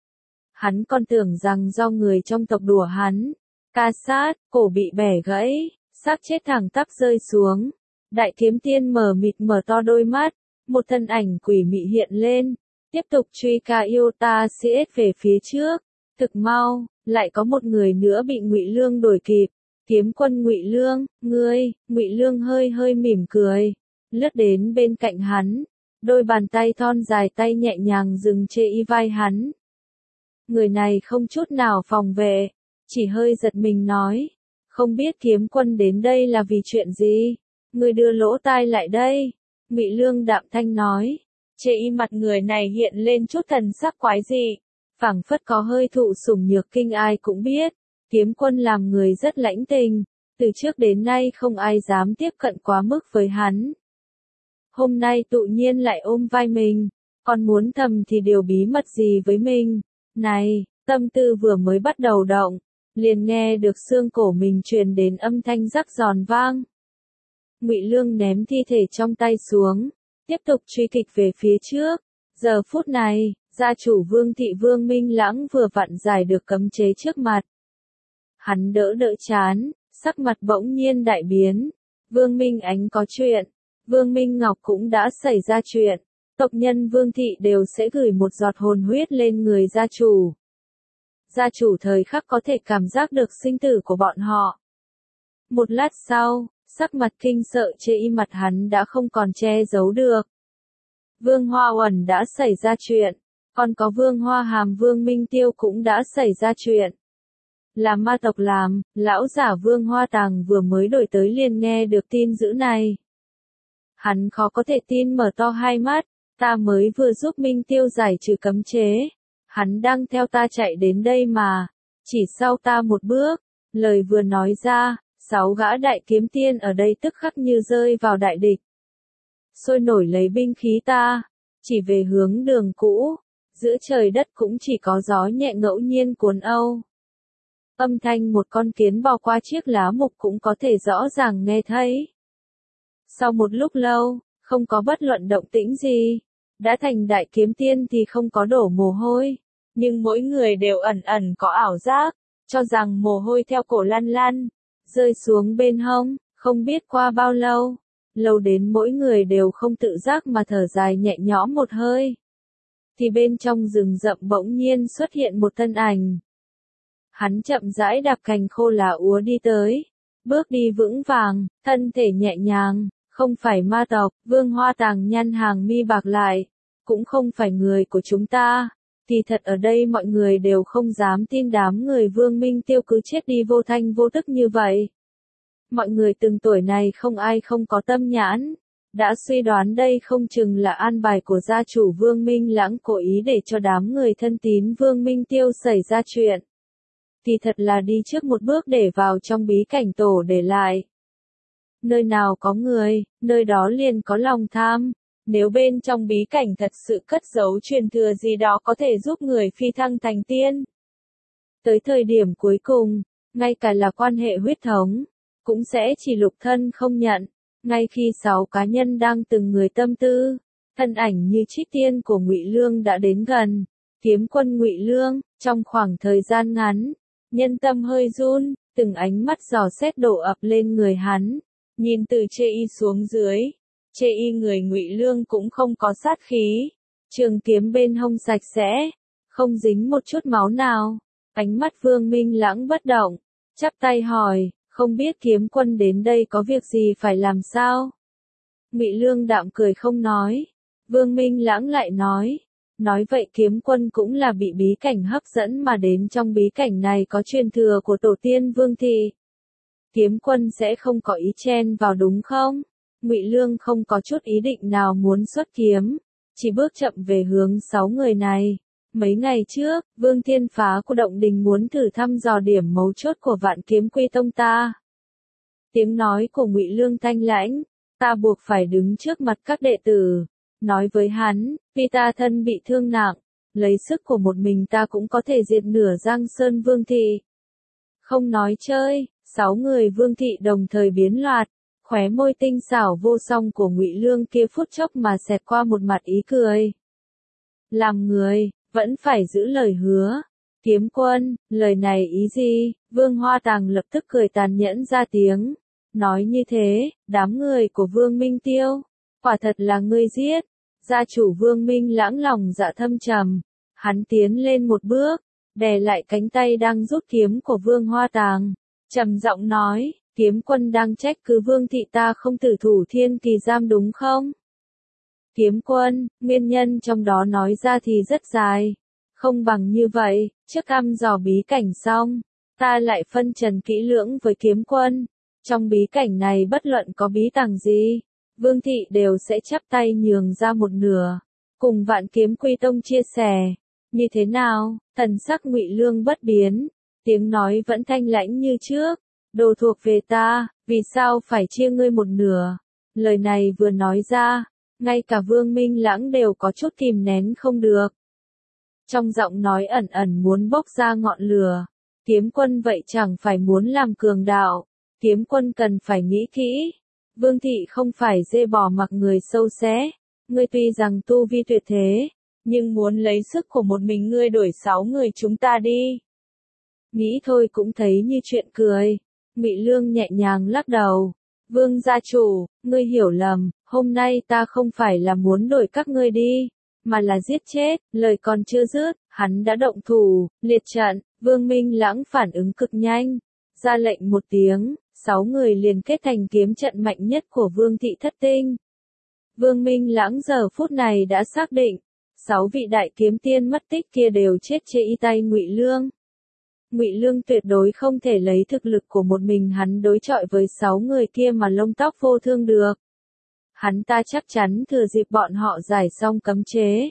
Hắn còn tưởng rằng do người trong tộc đùa hắn, ca sát, cổ bị bẻ gãy, xác chết thẳng tắp rơi xuống. Đại kiếm tiên mở mịt mở to đôi mắt, một thân ảnh quỷ mị hiện lên, tiếp tục truy ca yêu ta xê ét về phía trước. Thực mau, lại có một người nữa bị Ngụy Lương đuổi kịp. Kiếm quân Ngụy Lương, ngươi, Ngụy Lương hơi hơi mỉm cười, lướt đến bên cạnh hắn, đôi bàn tay thon dài tay nhẹ nhàng dừng trên y vai hắn. Người này không chút nào phòng vệ, chỉ hơi giật mình nói, không biết kiếm quân đến đây là vì chuyện gì, người đưa lỗ tai lại đây. Ngụy Lương đạm thanh nói, trên y mặt người này hiện lên chút thần sắc quái dị, phảng phất có hơi thụ sủng nhược kinh. Ai cũng biết, kiếm quân làm người rất lãnh tình, từ trước đến nay không ai dám tiếp cận quá mức với hắn. Hôm nay tự nhiên lại ôm vai mình, còn muốn thầm thì điều bí mật gì với mình. Này, tâm tư vừa mới bắt đầu động, liền nghe được xương cổ mình truyền đến âm thanh rắc giòn vang. Ngụy Lương ném thi thể trong tay xuống, tiếp tục truy kích về phía trước. Giờ phút này, gia chủ Vương Thị Vương Minh Lãng vừa vặn giải được cấm chế trước mặt. Hắn đỡ đỡ chán, sắc mặt bỗng nhiên đại biến. Vương Minh Ánh có chuyện, Vương Minh Ngọc cũng đã xảy ra chuyện. Tộc nhân Vương Thị đều sẽ gửi một giọt hồn huyết lên người gia chủ. Gia chủ thời khắc có thể cảm giác được sinh tử của bọn họ. Một lát sau, sắc mặt kinh sợ trên y mặt hắn đã không còn che giấu được. Vương Hoa Uẩn đã xảy ra chuyện, còn có Vương Hoa Hàm Vương Minh Tiêu cũng đã xảy ra chuyện. Là ma tộc làm, lão giả Vương Hoa Tàng vừa mới đổi tới liền nghe được tin dữ này. Hắn khó có thể tin mở to hai mắt, ta mới vừa giúp Minh Tiêu giải trừ cấm chế. Hắn đang theo ta chạy đến đây mà, chỉ sau ta một bước, lời vừa nói ra, sáu gã đại kiếm tiên ở đây tức khắc như rơi vào đại địch. Sôi nổi lấy binh khí ta, chỉ về hướng đường cũ, giữa trời đất cũng chỉ có gió nhẹ ngẫu nhiên cuốn âu. Âm thanh một con kiến bò qua chiếc lá mục cũng có thể rõ ràng nghe thấy. Sau một lúc lâu, không có bất luận động tĩnh gì, đã thành đại kiếm tiên thì không có đổ mồ hôi, nhưng mỗi người đều ẩn ẩn có ảo giác, cho rằng mồ hôi theo cổ lăn lăn, rơi xuống bên hông, Không biết qua bao lâu, lâu đến mỗi người đều không tự giác mà thở dài nhẹ nhõm một hơi. Thì bên trong rừng rậm bỗng nhiên xuất hiện một thân ảnh. Hắn chậm rãi đạp cành khô lá úa đi tới, bước đi vững vàng, thân thể nhẹ nhàng, không phải ma tộc. Vương Hoa Tàng nhăn hàng mi bạc lại, cũng không phải người của chúng ta. Thì thật ở đây mọi người đều không dám tin đám người Vương Minh Tiêu cứ chết đi vô thanh vô tức như vậy. Mọi người từng tuổi này không ai không có tâm nhãn, đã suy đoán đây không chừng là an bài của gia chủ Vương Minh Lãng cố ý để cho đám người thân tín Vương Minh Tiêu xảy ra chuyện. Thì thật là đi trước một bước để vào trong bí cảnh tổ để lại. Nơi nào có người, nơi đó liền có lòng tham. Nếu bên trong bí cảnh thật sự cất giấu truyền thừa gì đó có thể giúp người phi thăng thành tiên. Tới thời điểm cuối cùng, ngay cả là quan hệ huyết thống, cũng sẽ chỉ lục thân không nhận. Ngay khi sáu cá nhân đang từng người tâm tư, thân ảnh như trích tiên của Ngụy Lương đã đến gần. Kiếm quân Ngụy Lương, trong khoảng thời gian ngắn, nhân tâm hơi run, từng ánh mắt dò xét đổ ập lên người hắn, nhìn từ chê y xuống dưới, chê y người Ngụy Lương cũng không có sát khí, trường kiếm bên hông sạch sẽ, không dính một chút máu nào. Ánh mắt Vương Minh Lãng bất động, chắp tay hỏi, không biết kiếm quân đến đây có việc gì phải làm sao? Ngụy Lương đạm cười không nói. Vương Minh Lãng lại nói, nói vậy kiếm quân cũng là bị bí cảnh hấp dẫn mà đến. Trong bí cảnh này có truyền thừa của tổ tiên Vương Thị. Kiếm quân sẽ không có ý chen vào đúng không? Ngụy Lương không có chút ý định nào muốn xuất kiếm, chỉ bước chậm về hướng sáu người này. Mấy ngày trước, Vương Thiên Phá của Động Đình muốn thử thăm dò điểm mấu chốt của Vạn Kiếm Quy Tông ta. Tiếng nói của Ngụy Lương thanh lãnh, ta buộc phải đứng trước mặt các đệ tử, nói với hắn, vì ta thân bị thương nặng, lấy sức của một mình ta cũng có thể diệt nửa Giang Sơn Vương Thị. Không nói chơi, sáu người Vương Thị đồng thời biến loạt, khóe môi tinh xảo vô song của Ngụy Lương kia phút chốc mà xẹt qua một mặt ý cười. Làm người, vẫn phải giữ lời hứa. Kiếm quân, lời này ý gì? Vương Hoa Tàng lập tức cười tàn nhẫn ra tiếng. Nói như thế, đám người của Vương Minh Tiêu, quả thật là ngươi giết. Gia chủ Vương Minh Lãng lòng dạ thâm trầm. Hắn tiến lên một bước, đè lại cánh tay đang rút kiếm của Vương Hoa Tàng. Trầm giọng nói, kiếm quân đang trách cứ Vương Thị ta không tử thủ Thiên Kỳ Giam đúng không? Kiếm quân, nguyên nhân trong đó nói ra thì rất dài. Không bằng như vậy, trước thăm dò bí cảnh xong, ta lại phân trần kỹ lưỡng với kiếm quân. Trong bí cảnh này bất luận có bí tàng gì, Vương Thị đều sẽ chắp tay nhường ra một nửa, cùng Vạn Kiếm Quy Tông chia sẻ. Như thế nào? Thần sắc Ngụy Lương bất biến, tiếng nói vẫn thanh lãnh như trước. Đồ thuộc về ta, vì sao phải chia ngươi một nửa? Lời này vừa nói ra, ngay cả Vương Minh Lãng đều có chút kìm nén không được. Trong giọng nói ẩn ẩn muốn bốc ra ngọn lửa. Kiếm quân vậy chẳng phải muốn làm cường đạo. Kiếm quân cần phải nghĩ kỹ. Vương Thị không phải dê bò mặc người sâu xé. Ngươi tuy rằng tu vi tuyệt thế, nhưng muốn lấy sức của một mình ngươi đổi sáu người chúng ta đi. Nghĩ thôi cũng thấy như chuyện cười. Ngụy Lương nhẹ nhàng lắc đầu. Vương gia chủ, ngươi hiểu lầm, hôm nay ta không phải là muốn đổi các ngươi đi, mà là giết chết. Lời còn chưa dứt, hắn đã động thủ, liệt trận. Vương Minh Lãng phản ứng cực nhanh, ra lệnh một tiếng, sáu người liền kết thành kiếm trận mạnh nhất của Vương Thị Thất Tinh. Vương Minh Lãng giờ phút này đã xác định, sáu vị đại kiếm tiên mất tích kia đều chết trên tay Ngụy Lương. Ngụy Lương tuyệt đối không thể lấy thực lực của một mình hắn đối chọi với sáu người kia mà lông tóc vô thương được. Hắn ta chắc chắn thừa dịp bọn họ giải xong cấm chế.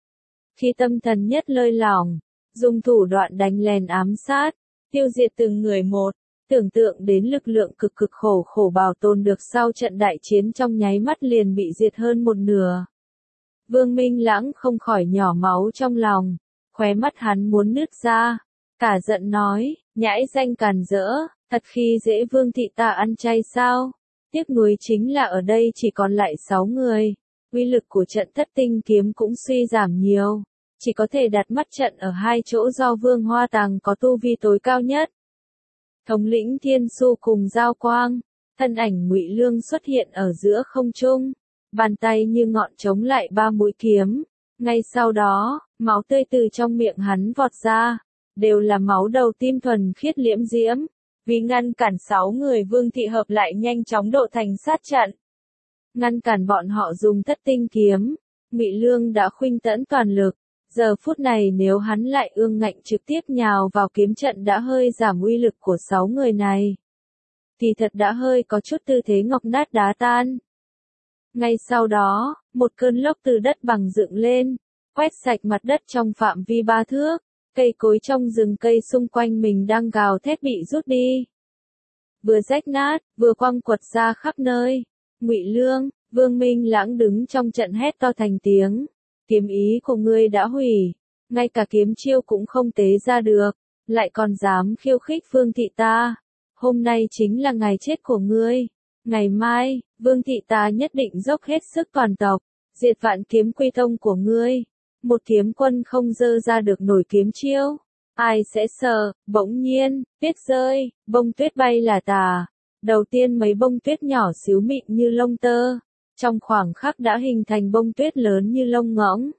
Khi tâm thần nhất lơi lỏng, dùng thủ đoạn đánh lén ám sát, tiêu diệt từng người một, tưởng tượng đến lực lượng cực cực khổ khổ bảo tồn được sau trận đại chiến trong nháy mắt liền bị diệt hơn một nửa. Vương Minh Lãng không khỏi nhỏ máu trong lòng, khóe mắt hắn muốn nứt ra. Cả giận nói, nhãi danh càn rỡ, thật khi dễ Vương Thị ta ăn chay sao? Tiếc nuối chính là ở đây chỉ còn lại sáu người, uy lực của trận Thất Tinh kiếm cũng suy giảm nhiều, chỉ có thể đặt mắt trận ở hai chỗ do Vương Hoa Tàng có tu vi tối cao nhất. Thống lĩnh Thiên Xu cùng Giao Quang, thân ảnh Ngụy Lương xuất hiện ở giữa không trung, bàn tay như ngọn chống lại ba mũi kiếm. Ngay sau đó, máu tươi từ trong miệng hắn vọt ra, đều là máu đầu tim thuần khiết liễm diễm. Vì ngăn cản sáu người Vương thị hợp lại nhanh chóng độ thành sát trận. Ngăn cản bọn họ dùng thất tinh kiếm, Ngụy Lương đã khuynh tẫn toàn lực. Giờ phút này nếu hắn lại ương ngạnh trực tiếp nhào vào kiếm trận đã hơi giảm uy lực của sáu người này. Thì thật đã hơi có chút tư thế ngọc nát đá tan. Ngay sau đó, một cơn lốc từ đất bằng dựng lên, quét sạch mặt đất trong phạm vi ba thước. Cây cối trong rừng cây xung quanh mình đang gào thét bị rút đi. Vừa rách nát, vừa quăng quật ra khắp nơi. Ngụy Lương, Vương Minh Lãng đứng trong trận hét to thành tiếng. Kiếm ý của ngươi đã hủy, ngay cả kiếm chiêu cũng không tế ra được, lại còn dám khiêu khích Vương thị ta. Hôm nay chính là ngày chết của ngươi. Ngày mai, Vương thị ta nhất định dốc hết sức toàn tộc, diệt vạn kiếm quy tông của ngươi. Một kiếm quân không dơ ra được nổi kiếm chiêu, ai sẽ sợ? Bỗng nhiên, tuyết rơi, bông tuyết bay là tà. Đầu tiên mấy bông tuyết nhỏ xíu mịn như lông tơ, trong khoảng khắc đã hình thành bông tuyết lớn như lông ngỗng.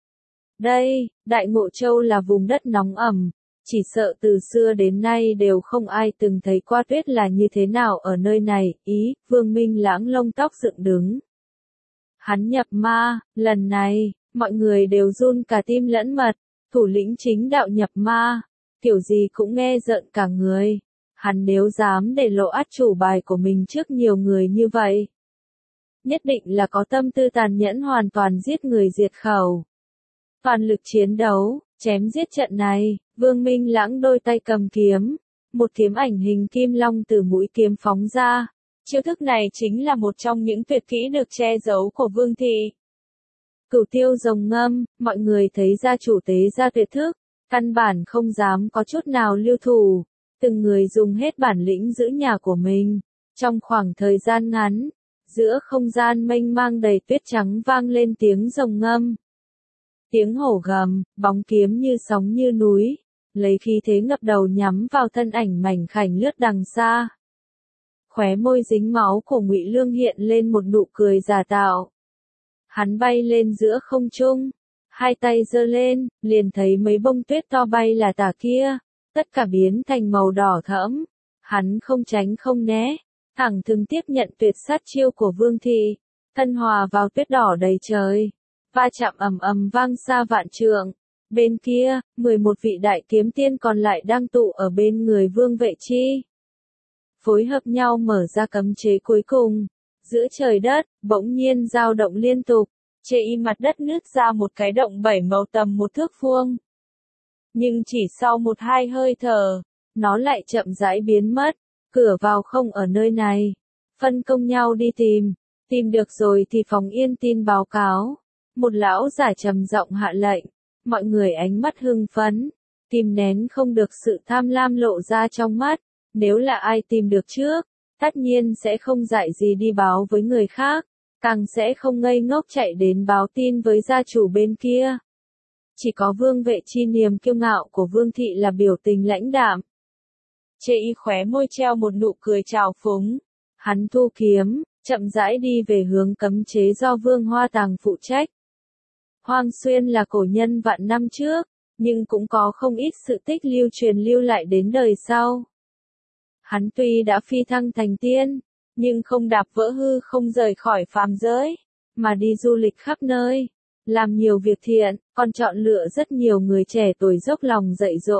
Đây, Đại Ngộ Châu là vùng đất nóng ẩm, chỉ sợ từ xưa đến nay đều không ai từng thấy qua tuyết là như thế nào ở nơi này. Ý, Vương Minh Lãng lông tóc dựng đứng. Hắn nhập ma, lần này, mọi người đều run cả tim lẫn mật, thủ lĩnh chính đạo nhập ma, kiểu gì cũng nghe rợn cả người. Hắn nếu dám để lộ át chủ bài của mình trước nhiều người như vậy, nhất định là có tâm tư tàn nhẫn hoàn toàn giết người diệt khẩu. Toàn lực chiến đấu, chém giết trận này, Vương Minh Lãng đôi tay cầm kiếm, một kiếm ảnh hình kim long từ mũi kiếm phóng ra. Chiêu thức này chính là một trong những tuyệt kỹ được che giấu của Vương thị. Cửu tiêu rồng ngâm, mọi người thấy gia chủ tế ra tuyệt thức, căn bản không dám có chút nào lưu thủ, từng người dùng hết bản lĩnh giữ nhà của mình. Trong khoảng thời gian ngắn, giữa không gian mênh mang đầy tuyết trắng vang lên tiếng rồng ngâm. Tiếng hổ gầm, bóng kiếm như sóng như núi, lấy khí thế ngập đầu nhắm vào thân ảnh mảnh khảnh lướt đằng xa. Khóe môi dính máu của Ngụy Lương hiện lên một nụ cười giả tạo. Hắn bay lên giữa không trung, hai tay giơ lên, liền thấy mấy bông tuyết to bay là tả kia, tất cả biến thành màu đỏ thẫm. Hắn không tránh không né, thẳng thừng tiếp nhận tuyệt sát chiêu của Vương thị, thân hòa vào tuyết đỏ đầy trời, va chạm ầm ầm vang xa vạn trượng. Bên kia, mười một vị đại kiếm tiên còn lại đang tụ ở bên người Vương Vệ Chi, phối hợp nhau mở ra cấm chế cuối cùng. Giữa trời đất, bỗng nhiên dao động liên tục, chê y mặt đất nứt ra một cái động bảy màu tầm một thước vuông. Nhưng chỉ sau một hai hơi thở, nó lại chậm rãi biến mất, cửa vào không ở nơi này. Phân công nhau đi tìm, tìm được rồi thì phóng yên tin báo cáo. Một lão giả trầm giọng hạ lệnh, mọi người ánh mắt hưng phấn, kìm nén không được sự tham lam lộ ra trong mắt. Nếu là ai tìm được trước, tất nhiên sẽ không dại gì đi báo với người khác, càng sẽ không ngây ngốc chạy đến báo tin với gia chủ bên kia. Chỉ có Vương Vệ Chi niềm kiêu ngạo của Vương thị là biểu tình lãnh đạm. Chê y khóe môi treo một nụ cười trào phúng. Hắn thu kiếm, chậm rãi đi về hướng cấm chế do Vương Hoa Tàng phụ trách. Hoang Xuyên là cổ nhân vạn năm trước, nhưng cũng có không ít sự tích lưu truyền lưu lại đến đời sau. Hắn tuy đã phi thăng thành tiên, nhưng không đạp vỡ hư không rời khỏi phàm giới, mà đi du lịch khắp nơi, làm nhiều việc thiện, còn chọn lựa rất nhiều người trẻ tuổi dốc lòng dạy dỗ.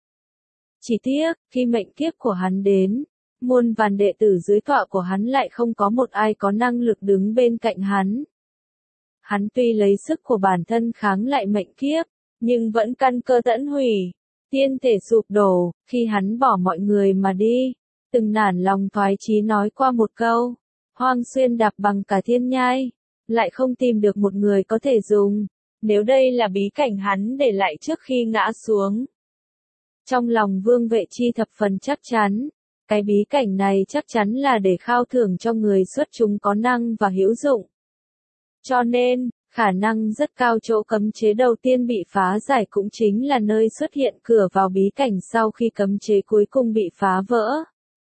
Chỉ tiếc, khi mệnh kiếp của hắn đến, muôn vàn đệ tử dưới tọa của hắn lại không có một ai có năng lực đứng bên cạnh hắn. Hắn tuy lấy sức của bản thân kháng lại mệnh kiếp, nhưng vẫn căn cơ tẫn hủy, tiên thể sụp đổ, khi hắn bỏ mọi người mà đi, từng nản lòng thoái chí nói qua một câu, Hoang Xuyên đạp bằng cả thiên nhai, lại không tìm được một người có thể dùng, nếu đây là bí cảnh hắn để lại trước khi ngã xuống. Trong lòng Vương Vệ Chi thập phần chắc chắn, cái bí cảnh này chắc chắn là để khao thưởng cho người xuất chúng có năng và hữu dụng. Cho nên, khả năng rất cao chỗ cấm chế đầu tiên bị phá giải cũng chính là nơi xuất hiện cửa vào bí cảnh sau khi cấm chế cuối cùng bị phá vỡ.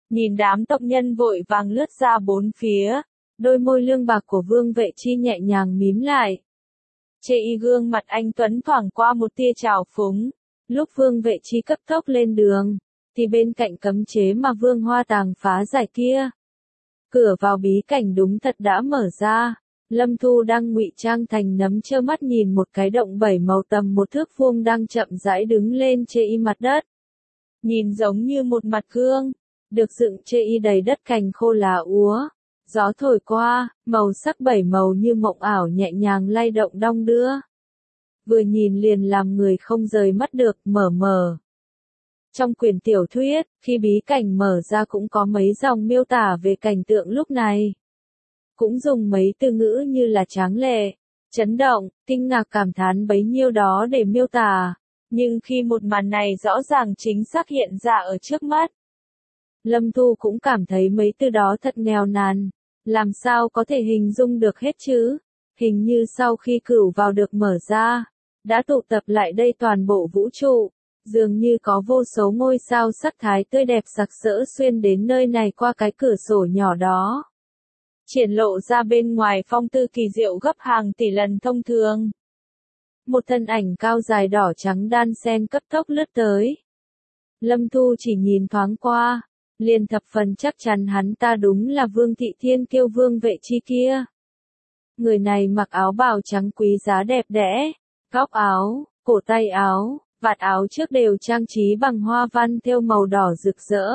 nhìn đám tộc nhân vội vàng lướt ra bốn phía, đôi môi lương bạc của Vương Vệ Chi nhẹ nhàng mím lại. Chê y gương mặt anh Tuấn thoảng qua một tia trào phúng, lúc Vương Vệ Chi cấp tốc lên đường, thì bên cạnh cấm chế mà Vương Hoa Tàng phá giải kia, cửa vào bí cảnh đúng thật đã mở ra. Lâm Thu đang ngụy trang thành nấm trơ mắt nhìn một cái động bảy màu tầm một thước vuông đang chậm rãi đứng lên chê y mặt đất. Nhìn giống như một mặt gương, được dựng chê y đầy đất cành khô lá úa. Gió thổi qua, màu sắc bảy màu như mộng ảo nhẹ nhàng lay động đong đưa. Vừa nhìn liền làm người không rời mắt được, mờ mờ. Trong quyển tiểu thuyết, khi bí cảnh mở ra cũng có mấy dòng miêu tả về cảnh tượng lúc này. Cũng dùng mấy từ ngữ như là tráng lệ, chấn động, kinh ngạc cảm thán bấy nhiêu đó để miêu tả. Nhưng khi một màn này rõ ràng chính xác hiện ra ở trước mắt, Lâm Thu cũng cảm thấy mấy từ đó thật nghèo nàn. Làm sao có thể hình dung được hết chứ? Hình như sau khi cửu vào được mở ra, đã tụ tập lại đây toàn bộ vũ trụ. Dường như có vô số ngôi sao sắc thái tươi đẹp sặc sỡ xuyên đến nơi này qua cái cửa sổ nhỏ đó. Triển lộ ra bên ngoài phong tư kỳ diệu gấp hàng tỷ lần thông thường. Một thân ảnh cao dài đỏ trắng đan xen cấp tốc lướt tới. Lâm Thu chỉ nhìn thoáng qua, liền thập phần chắc chắn hắn ta đúng là Vương Thị Thiên Kiêu Vương Vệ Chi kia. Người này mặc áo bào trắng quý giá đẹp đẽ, góc áo, cổ tay áo, vạt áo trước đều trang trí bằng hoa văn thêu màu đỏ rực rỡ.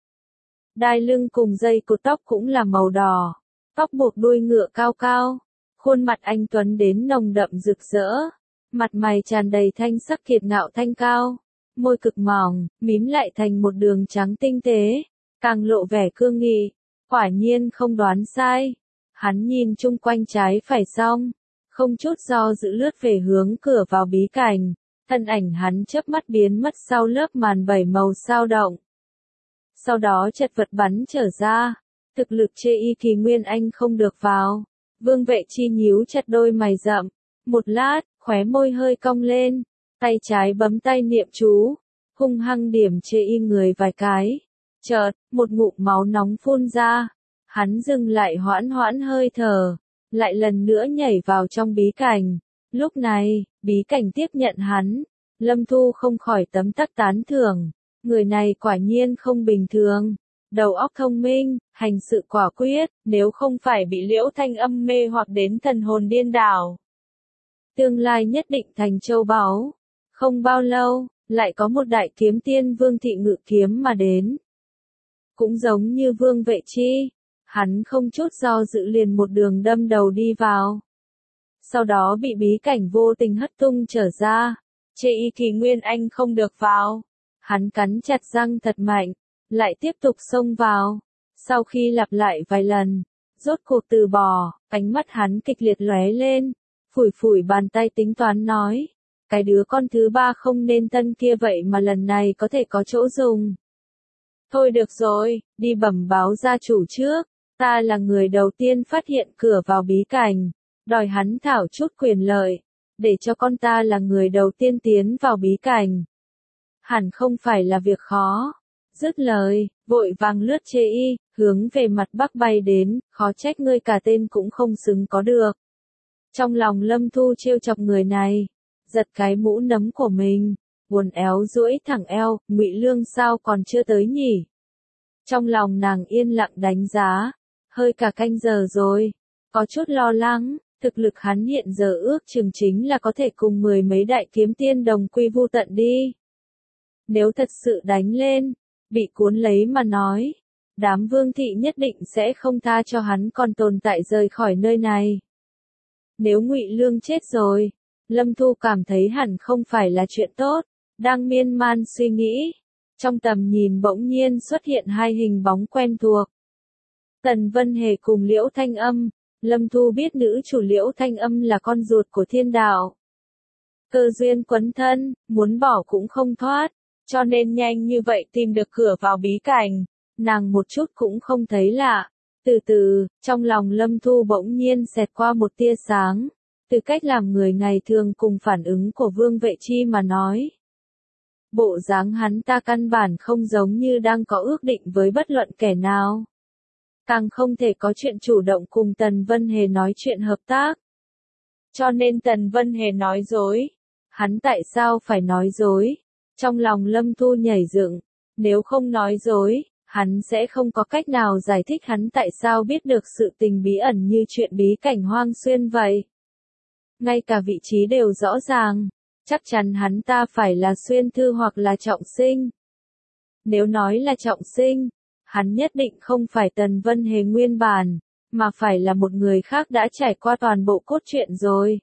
Đai lưng cùng dây cột tóc cũng là màu đỏ, tóc buộc đuôi ngựa cao cao, khuôn mặt anh tuấn đến nồng đậm rực rỡ, mặt mày tràn đầy thanh sắc kiệt ngạo thanh cao, môi cực mỏng, mím lại thành một đường trắng tinh tế, càng lộ vẻ cương nghị. Quả nhiên không đoán sai. Hắn nhìn chung quanh trái phải xong, không chút do dự lướt về hướng cửa vào bí cảnh. Thân ảnh hắn chớp mắt biến mất sau lớp màn bảy màu sao động. Sau đó chật vật bắn trở ra. Thực lực chê y kỳ nguyên anh không được vào. Vương Vệ Chi nhíu chặt đôi mày rậm. Một lát, khóe môi hơi cong lên. Tay trái bấm tay niệm chú. Hung hăng điểm chê y người vài cái. Chợt, một ngụm máu nóng phun ra. Hắn dừng lại hoãn hoãn hơi thở. Lại lần nữa nhảy vào trong bí cảnh. Lúc này, bí cảnh tiếp nhận hắn. Lâm Thu không khỏi tấm tắc tán thưởng. Người này quả nhiên không bình thường. Đầu óc thông minh, hành sự quả quyết, nếu không phải bị Liễu Thanh Âm mê hoặc đến thần hồn điên đảo. Tương lai nhất định thành châu báu. Không bao lâu, lại có một đại kiếm tiên Vương Thị ngự kiếm mà đến. Cũng giống như Vương Vệ Chi, hắn không chút do dự liền một đường đâm đầu đi vào. Sau đó bị bí cảnh vô tình hất tung trở ra. Chê y kỳ nguyên anh không được vào. Hắn cắn chặt răng thật mạnh, lại tiếp tục xông vào. Sau khi lặp lại vài lần, rốt cuộc từ bỏ, ánh mắt hắn kịch liệt lóe lên, phủi phủi bàn tay tính toán nói. Cái đứa con thứ ba không nên tân kia vậy mà lần này có thể có chỗ dùng. Thôi được rồi, đi bẩm báo gia chủ trước, ta là người đầu tiên phát hiện cửa vào bí cảnh, đòi hắn thảo chút quyền lợi, để cho con ta là người đầu tiên tiến vào bí cảnh. Hẳn không phải là việc khó. Dứt lời, vội vàng lướt chê y, hướng về mặt bắc bay đến, khó trách ngươi cả tên cũng không xứng có được. Trong lòng Lâm Thu trêu chọc người này, giật cái mũ nấm của mình, buồn éo duỗi thẳng eo, Ngụy Lương sao còn chưa tới nhỉ? Trong lòng nàng yên lặng đánh giá, hơi cả canh giờ rồi, có chút lo lắng, thực lực hắn hiện giờ ước chừng chính là có thể cùng mười mấy đại kiếm tiên đồng quy vu tận đi. Nếu thật sự đánh lên, bị cuốn lấy mà nói, đám Vương Thị nhất định sẽ không tha cho hắn còn tồn tại rời khỏi nơi này. Nếu Ngụy Lương chết rồi, Lâm Thu cảm thấy hẳn không phải là chuyện tốt, đang miên man suy nghĩ. Trong tầm nhìn bỗng nhiên xuất hiện hai hình bóng quen thuộc. Tần Vân Hề cùng Liễu Thanh Âm. Lâm Thu biết nữ chủ Liễu Thanh Âm là con ruột của thiên đạo. Cơ duyên quấn thân, muốn bỏ cũng không thoát, cho nên nhanh như vậy tìm được cửa vào bí cảnh, nàng một chút cũng không thấy lạ. Từ từ, trong lòng Lâm Thu bỗng nhiên xẹt qua một tia sáng, từ cách làm người ngày thường cùng phản ứng của Vương Vệ Chi mà nói. Bộ dáng hắn ta căn bản không giống như đang có ước định với bất luận kẻ nào. Càng không thể có chuyện chủ động cùng Tần Vân Hề nói chuyện hợp tác. Cho nên Tần Vân Hề nói dối. Hắn tại sao phải nói dối? Trong lòng Lâm Thu nhảy dựng, nếu không nói dối, hắn sẽ không có cách nào giải thích hắn tại sao biết được sự tình bí ẩn như chuyện bí cảnh Hoang Xuyên vậy. Ngay cả vị trí đều rõ ràng, chắc chắn hắn ta phải là Xuyên Thư hoặc là Trọng Sinh. Nếu nói là Trọng Sinh, hắn nhất định không phải Tần Vân Hề nguyên bản, mà phải là một người khác đã trải qua toàn bộ cốt truyện rồi.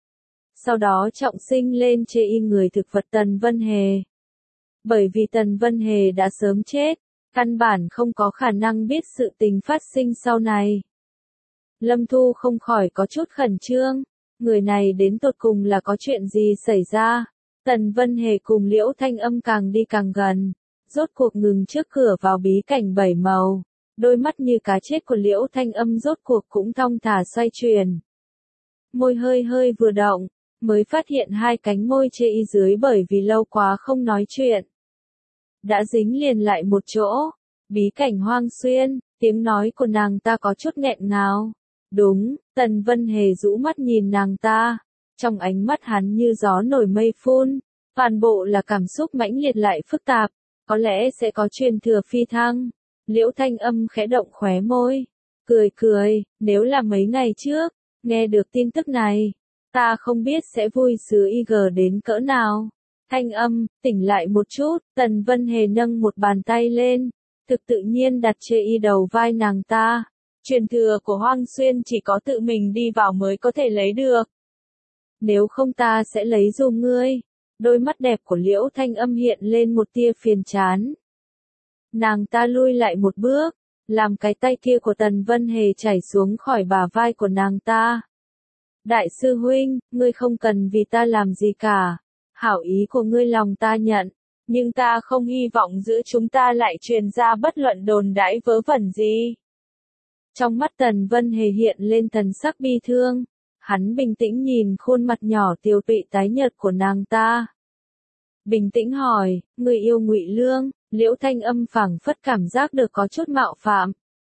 Sau đó Trọng Sinh lên chê y người thực vật Tần Vân Hề. Bởi vì Tần Vân Hề đã sớm chết, căn bản không có khả năng biết sự tình phát sinh sau này. Lâm Thu không khỏi có chút khẩn trương, người này đến tột cùng là có chuyện gì xảy ra. Tần Vân Hề cùng Liễu Thanh Âm càng đi càng gần, rốt cuộc ngừng trước cửa vào bí cảnh bảy màu. Đôi mắt như cá chết của Liễu Thanh Âm rốt cuộc cũng thong thả xoay chuyển. Môi hơi hơi vừa động, mới phát hiện hai cánh môi chê y dưới bởi vì lâu quá không nói chuyện. Đã dính liền lại một chỗ. Bí cảnh Hoang Xuyên, tiếng nói của nàng ta có chút nghẹn ngào. Đúng, Tần Vân Hề rũ mắt nhìn nàng ta. Trong ánh mắt hắn như gió nổi mây phun. Toàn bộ là cảm xúc mãnh liệt lại phức tạp. Có lẽ sẽ có truyền thừa phi thăng. Liễu Thanh Âm khẽ động khóe môi. Cười cười, nếu là mấy ngày trước, nghe được tin tức này. Ta không biết sẽ vui sướng y gờ đến cỡ nào. Thanh Âm, tỉnh lại một chút, Tần Vân Hề nâng một bàn tay lên, thực tự nhiên đặt trên y đầu vai nàng ta. Truyền thừa của Hoang Xuyên chỉ có tự mình đi vào mới có thể lấy được. Nếu không ta sẽ lấy dùm ngươi. Đôi mắt đẹp của Liễu Thanh Âm hiện lên một tia phiền chán. Nàng ta lui lại một bước, làm cái tay kia của Tần Vân Hề chảy xuống khỏi bả vai của nàng ta. Đại sư huynh, ngươi không cần vì ta làm gì cả. Hảo ý của ngươi lòng ta nhận, nhưng ta không hy vọng giữa chúng ta lại truyền ra bất luận đồn đãi vớ vẩn gì. Trong mắt Tần Vân Hề hiện lên thần sắc bi thương, hắn bình tĩnh nhìn khuôn mặt nhỏ tiều tụy tái nhợt của nàng ta. Bình tĩnh hỏi, người yêu Ngụy Lương? Liễu Thanh Âm phảng phất cảm giác được có chút mạo phạm.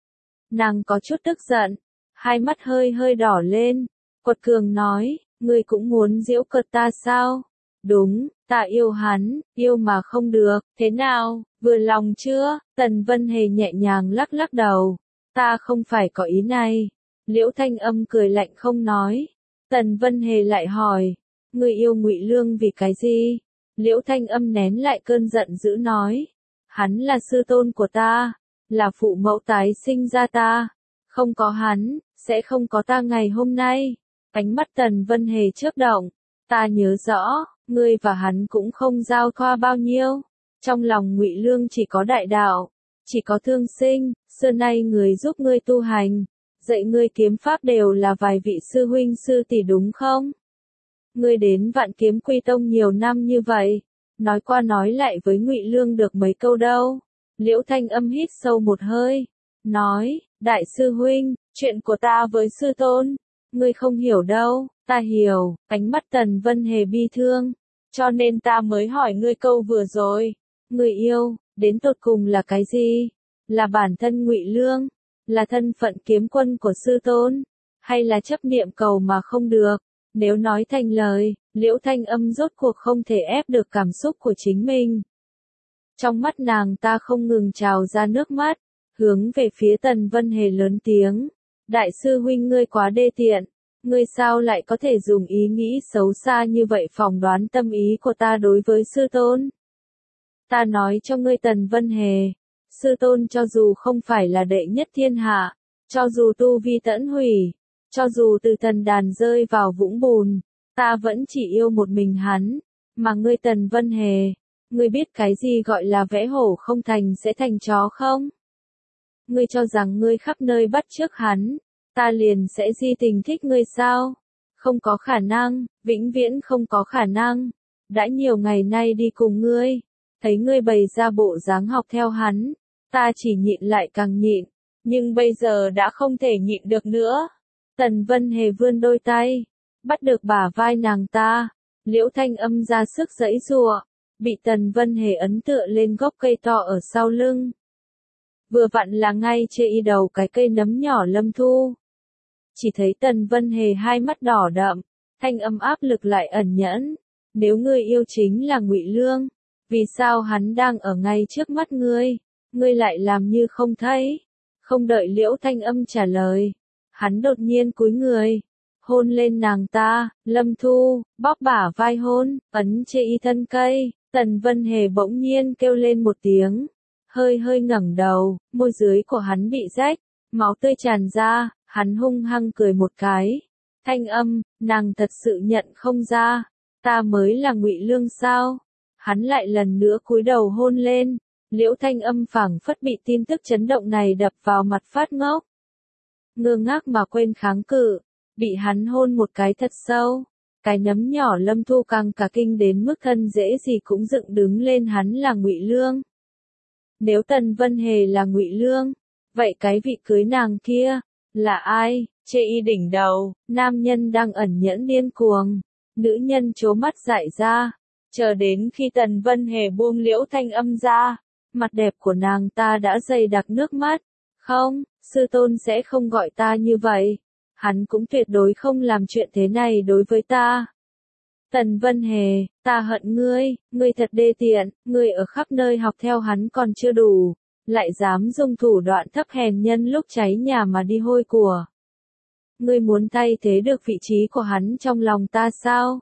Nàng có chút tức giận, hai mắt hơi hơi đỏ lên, quật cường nói, ngươi cũng muốn giễu cợt ta sao? Đúng, ta yêu hắn, yêu mà không được, thế nào, vừa lòng chưa? Tần Vân Hề nhẹ nhàng lắc lắc đầu, ta không phải có ý này. Liễu Thanh Âm cười lạnh không nói. Tần Vân Hề lại hỏi, ngươi yêu Ngụy Lương vì cái gì? Liễu Thanh Âm nén lại cơn giận dữ nói, hắn là sư tôn của ta, là phụ mẫu tái sinh ra ta, không có hắn, sẽ không có ta ngày hôm nay. Ánh mắt Tần Vân Hề chớp động, ta nhớ rõ, ngươi và hắn cũng không giao thoa bao nhiêu. Trong lòng Ngụy Lương chỉ có đại đạo, chỉ có thương sinh, xưa nay người giúp ngươi tu hành, dạy ngươi kiếm pháp đều là vài vị sư huynh sư tỷ đúng không? Ngươi đến Vạn Kiếm Quy Tông nhiều năm như vậy, nói qua nói lại với Ngụy Lương được mấy câu đâu. Liễu Thanh Âm hít sâu một hơi, nói, đại sư huynh, chuyện của ta với sư tôn, ngươi không hiểu đâu, ta hiểu. Ánh mắt Tần Vân Hề bi thương, cho nên ta mới hỏi ngươi câu vừa rồi, ngươi yêu, đến tột cùng là cái gì? Là bản thân Ngụy Lương, là thân phận kiếm quân của sư tôn, hay là chấp niệm cầu mà không được? Nếu nói thành lời, Liễu Thanh Âm rốt cuộc không thể ép được cảm xúc của chính mình. Trong mắt nàng ta không ngừng trào ra nước mắt, hướng về phía Tần Vân Hề lớn tiếng. Đại sư huynh ngươi quá đê tiện, ngươi sao lại có thể dùng ý nghĩ xấu xa như vậy phỏng đoán tâm ý của ta đối với sư tôn? Ta nói cho ngươi Tần Vân Hề, sư tôn cho dù không phải là đệ nhất thiên hạ, cho dù tu vi tẫn hủy, cho dù từ thần đàn rơi vào vũng bùn, ta vẫn chỉ yêu một mình hắn, mà ngươi Tần Vân Hề, ngươi biết cái gì gọi là vẽ hổ không thành sẽ thành chó không? Ngươi cho rằng ngươi khắp nơi bắt chước hắn, ta liền sẽ di tình thích ngươi sao? Không có khả năng, vĩnh viễn không có khả năng. Đã nhiều ngày nay đi cùng ngươi, thấy ngươi bày ra bộ dáng học theo hắn, ta chỉ nhịn lại càng nhịn, nhưng bây giờ đã không thể nhịn được nữa. Tần Vân Hề vươn đôi tay, bắt được bả vai nàng ta, Liễu Thanh Âm ra sức giãy giụa, bị Tần Vân Hề ấn tựa lên gốc cây to ở sau lưng. Vừa vặn là ngay trên đầu cái cây nấm nhỏ Lâm Thu. Chỉ thấy Tần Vân Hề hai mắt đỏ đậm, thanh âm áp lực lại ẩn nhẫn. Nếu ngươi yêu chính là Ngụy Lương, vì sao hắn đang ở ngay trước mắt ngươi, ngươi lại làm như không thấy? Không đợi Liễu Thanh Âm trả lời, hắn đột nhiên cúi người, hôn lên nàng ta. Lâm Thu, bóp bả vai hôn, ấn chê y thân cây. Tần Vân Hề bỗng nhiên kêu lên một tiếng, hơi hơi ngẩng đầu, môi dưới của hắn bị rách, máu tươi tràn ra, hắn hung hăng cười một cái. Thanh Âm, nàng thật sự nhận không ra, ta mới là Ngụy Lương sao? Hắn lại lần nữa cúi đầu hôn lên. Liễu Thanh Âm phảng phất bị tin tức chấn động này đập vào mặt phát ngốc. Ngơ ngác mà quên kháng cự, bị hắn hôn một cái thật sâu. Cái nấm nhỏ Lâm Thu càng cả kinh đến mức thân dễ gì cũng dựng đứng lên. Hắn là Ngụy Lương. Nếu Tần Vân Hề là Ngụy Lương, vậy cái vị cưới nàng kia là ai? Chê y đỉnh đầu, nam nhân đang ẩn nhẫn điên cuồng, nữ nhân trố mắt dại ra, chờ đến khi Tần Vân Hề buông Liễu Thanh Âm ra, mặt đẹp của nàng ta đã dày đặc nước mắt. Không, sư tôn sẽ không gọi ta như vậy. Hắn cũng tuyệt đối không làm chuyện thế này đối với ta. Tần Vân Hề, ta hận ngươi, ngươi thật đê tiện, ngươi ở khắp nơi học theo hắn còn chưa đủ, lại dám dùng thủ đoạn thấp hèn nhân lúc cháy nhà mà đi hôi của. Ngươi muốn thay thế được vị trí của hắn trong lòng ta sao?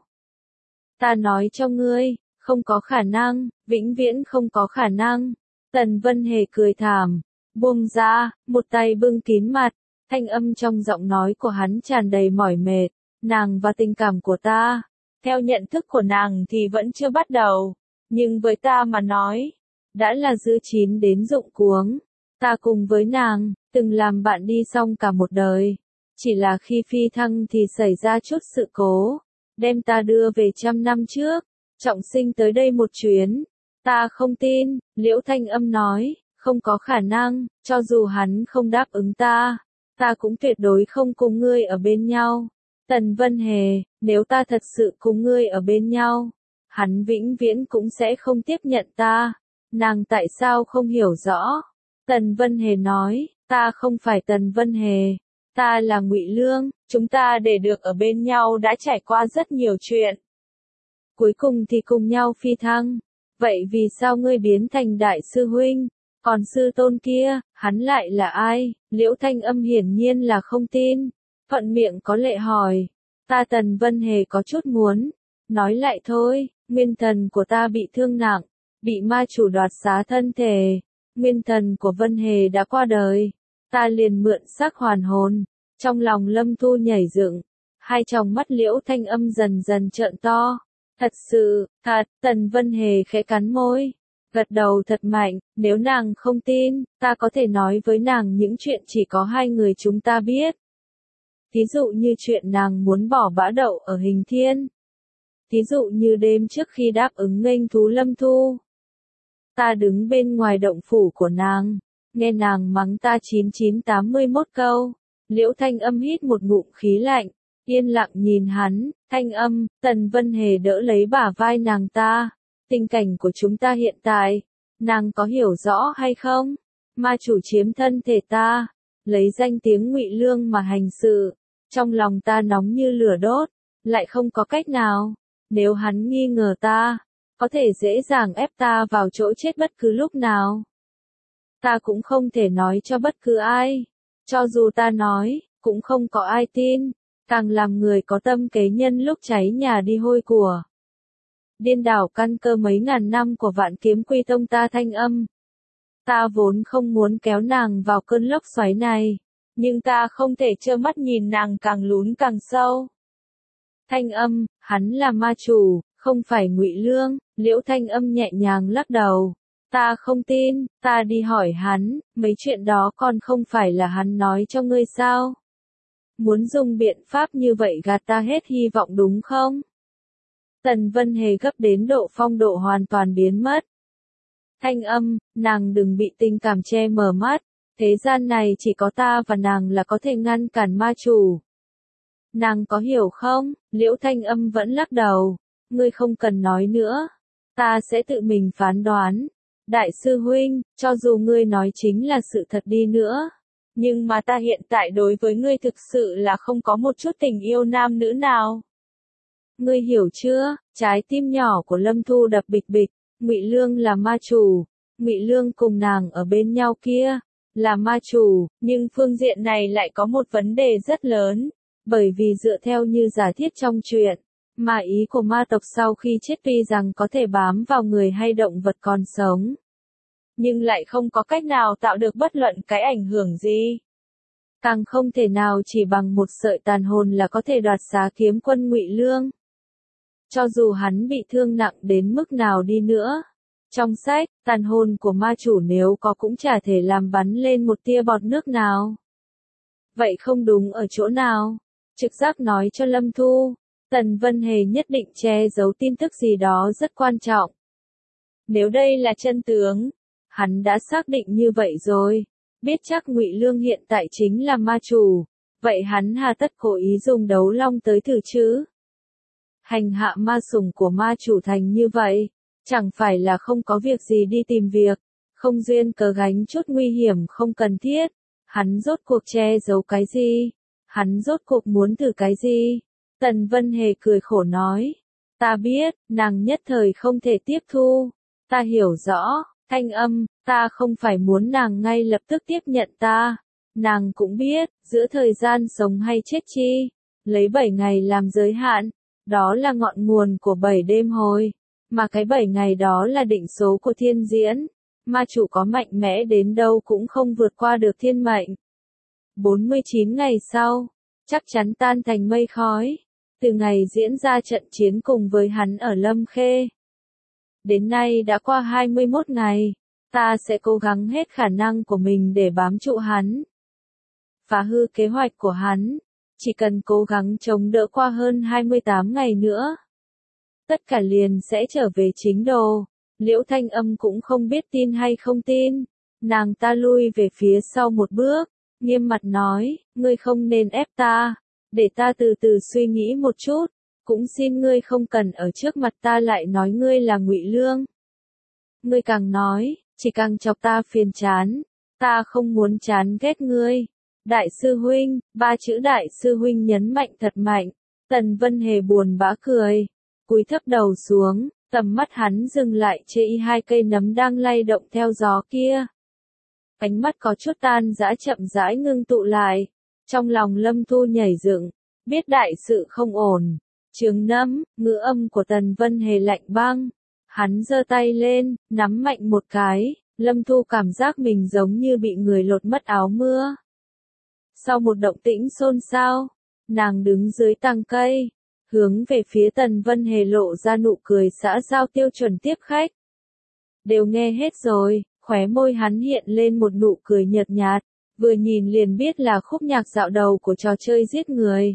Ta nói cho ngươi, không có khả năng, vĩnh viễn không có khả năng. Tần Vân Hề cười thảm, buông ra, một tay bưng kín mặt, thanh âm trong giọng nói của hắn tràn đầy mỏi mệt. Nàng và tình cảm của ta, theo nhận thức của nàng thì vẫn chưa bắt đầu, nhưng với ta mà nói, đã là dư chín đến rụng cuống. Ta cùng với nàng, từng làm bạn đi xong cả một đời, chỉ là khi phi thăng thì xảy ra chút sự cố, đem ta đưa về trăm năm trước, trọng sinh tới đây một chuyến. Ta không tin, Liễu Thanh Âm nói, không có khả năng, cho dù hắn không đáp ứng ta, ta cũng tuyệt đối không cùng ngươi ở bên nhau. Tần Vân Hề, nếu ta thật sự cùng ngươi ở bên nhau, hắn vĩnh viễn cũng sẽ không tiếp nhận ta. Nàng tại sao không hiểu rõ? Tần Vân Hề nói, ta không phải Tần Vân Hề, ta là Ngụy Lương, chúng ta để được ở bên nhau đã trải qua rất nhiều chuyện. Cuối cùng thì cùng nhau phi thăng. Vậy vì sao ngươi biến thành đại sư huynh? Còn sư tôn kia, hắn lại là ai? Liễu Thanh Âm hiển nhiên là không tin. Thuận miệng có lệ hỏi. Ta Tần Vân Hề có chút muốn. Nói lại thôi, nguyên thần của ta bị thương nặng, bị ma chủ đoạt xá thân thể. Nguyên thần của Vân Hề đã qua đời. Ta liền mượn xác hoàn hồn. Trong lòng Lâm Thu nhảy dựng. Hai tròng mắt Liễu Thanh Âm dần dần trợn to. Thật sự, thật, Tần Vân Hề khẽ cắn môi, gật đầu thật mạnh. Nếu nàng không tin, ta có thể nói với nàng những chuyện chỉ có hai người chúng ta biết. Thí dụ như chuyện nàng muốn bỏ bã đậu ở Hình Thiên. Thí dụ như đêm trước khi đáp ứng nghênh thú Lâm Thu. Ta đứng bên ngoài động phủ của nàng, nghe nàng mắng ta chín chín tám mươi mốt câu. Liễu Thanh Âm hít một ngụm khí lạnh, yên lặng nhìn hắn. Thanh Âm, Tần Vân Hề đỡ lấy bả vai nàng ta. Tình cảnh của chúng ta hiện tại, nàng có hiểu rõ hay không? Ma chủ chiếm thân thể ta, lấy danh tiếng Ngụy Lương mà hành sự, trong lòng ta nóng như lửa đốt, lại không có cách nào. Nếu hắn nghi ngờ ta, có thể dễ dàng ép ta vào chỗ chết bất cứ lúc nào. Ta cũng không thể nói cho bất cứ ai, cho dù ta nói, cũng không có ai tin, càng làm người có tâm kế nhân lúc cháy nhà đi hôi của. Điên đảo căn cơ mấy ngàn năm của Vạn Kiếm Quy Tông ta Thanh Âm. Ta vốn không muốn kéo nàng vào cơn lốc xoáy này, nhưng ta không thể trơ mắt nhìn nàng càng lún càng sâu. Thanh Âm, hắn là ma chủ, không phải Ngụy Lương. Liễu Thanh Âm nhẹ nhàng lắc đầu. Ta không tin, ta đi hỏi hắn, mấy chuyện đó còn không phải là hắn nói cho ngươi sao? Muốn dùng biện pháp như vậy gạt ta hết hy vọng đúng không? Tần Vân Hề gấp đến độ phong độ hoàn toàn biến mất. Thanh Âm, nàng đừng bị tình cảm che mờ mắt, thế gian này chỉ có ta và nàng là có thể ngăn cản ma chủ. Nàng có hiểu không? Liễu Thanh Âm vẫn lắc đầu, ngươi không cần nói nữa. ta sẽ tự mình phán đoán. Đại sư huynh, cho dù ngươi nói chính là sự thật đi nữa, nhưng mà ta hiện tại đối với ngươi thực sự là không có một chút tình yêu nam nữ nào. Ngươi hiểu chưa? Trái tim nhỏ của Lâm Thu đập bịch bịch. Ngụy Lương là ma chủ, Ngụy Lương cùng nàng ở bên nhau kia là ma chủ, nhưng phương diện này lại có một vấn đề rất lớn, bởi vì dựa theo như giả thiết trong truyện, mà ý của ma tộc sau khi chết tuy rằng có thể bám vào người hay động vật còn sống, nhưng lại không có cách nào tạo được bất luận cái ảnh hưởng gì. Càng không thể nào chỉ bằng một sợi tàn hồn là có thể đoạt xá kiếm quân Ngụy Lương. Cho dù hắn bị thương nặng đến mức nào đi nữa, trong sách, tàn hồn của ma chủ nếu có cũng chả thể làm bắn lên một tia bọt nước nào. Vậy không đúng ở chỗ nào? Trực giác nói cho Lâm Thu, Tần Vân Hề nhất định che giấu tin tức gì đó rất quan trọng. Nếu đây là chân tướng, hắn đã xác định như vậy rồi, biết chắc Ngụy Lương hiện tại chính là ma chủ, vậy hắn hà tất cố ý dùng đấu long tới thử chứ? Hành hạ ma sủng của ma chủ thành như vậy, chẳng phải là không có việc gì đi tìm việc, không duyên cớ gánh chút nguy hiểm không cần thiết. Hắn rốt cuộc che giấu cái gì? Hắn rốt cuộc muốn thử cái gì? Tần Vân Hề cười khổ nói. Ta biết, nàng nhất thời không thể tiếp thu. Ta hiểu rõ, thanh âm, ta không phải muốn nàng ngay lập tức tiếp nhận ta. Nàng cũng biết, giữa thời gian sống hay chết chi, lấy bảy ngày làm giới hạn, đó là ngọn nguồn của bảy đêm hồi, mà cái bảy ngày đó là định số của thiên diễn. Ma chủ có mạnh mẽ đến đâu cũng không vượt qua được thiên mệnh. bốn mươi chín ngày sau, chắc chắn tan thành mây khói. Từ ngày diễn ra trận chiến cùng với hắn ở Lâm Khê. Đến nay đã qua hai mươi mốt ngày, ta sẽ cố gắng hết khả năng của mình để bám trụ hắn. Phá hư kế hoạch của hắn, chỉ cần cố gắng chống đỡ qua hơn hai mươi tám ngày nữa. Tất cả liền sẽ trở về chính đồ. Liễu Thanh Âm cũng không biết tin hay không tin. Nàng ta lui về phía sau một bước, nghiêm mặt nói, ngươi không nên ép ta, để ta từ từ suy nghĩ một chút, cũng xin ngươi không cần ở trước mặt ta lại nói ngươi là Ngụy Lương. Ngươi càng nói, chỉ càng chọc ta phiền chán, ta không muốn chán ghét ngươi. Đại sư huynh, ba chữ đại sư huynh nhấn mạnh thật mạnh, Tần Vân Hề buồn bã cười, cúi thấp đầu xuống. Tầm mắt hắn dừng lại trên hai cây nấm đang lay động theo gió kia. Ánh mắt có chút tan dã chậm rãi ngưng tụ lại. Trong lòng Lâm Thu nhảy dựng, biết đại sự không ổn. Trướng nấm, ngữ âm của Tần Vân Hề lạnh băng. Hắn giơ tay lên, nắm mạnh một cái. Lâm Thu cảm giác mình giống như bị người lột mất áo mưa. Sau một động tĩnh xôn xao, nàng đứng dưới tàng cây, hướng về phía Tần Vân Hề lộ ra nụ cười xã giao tiêu chuẩn tiếp khách. Đều nghe hết rồi, khóe môi hắn hiện lên một nụ cười nhợt nhạt, vừa nhìn liền biết là khúc nhạc dạo đầu của trò chơi giết người.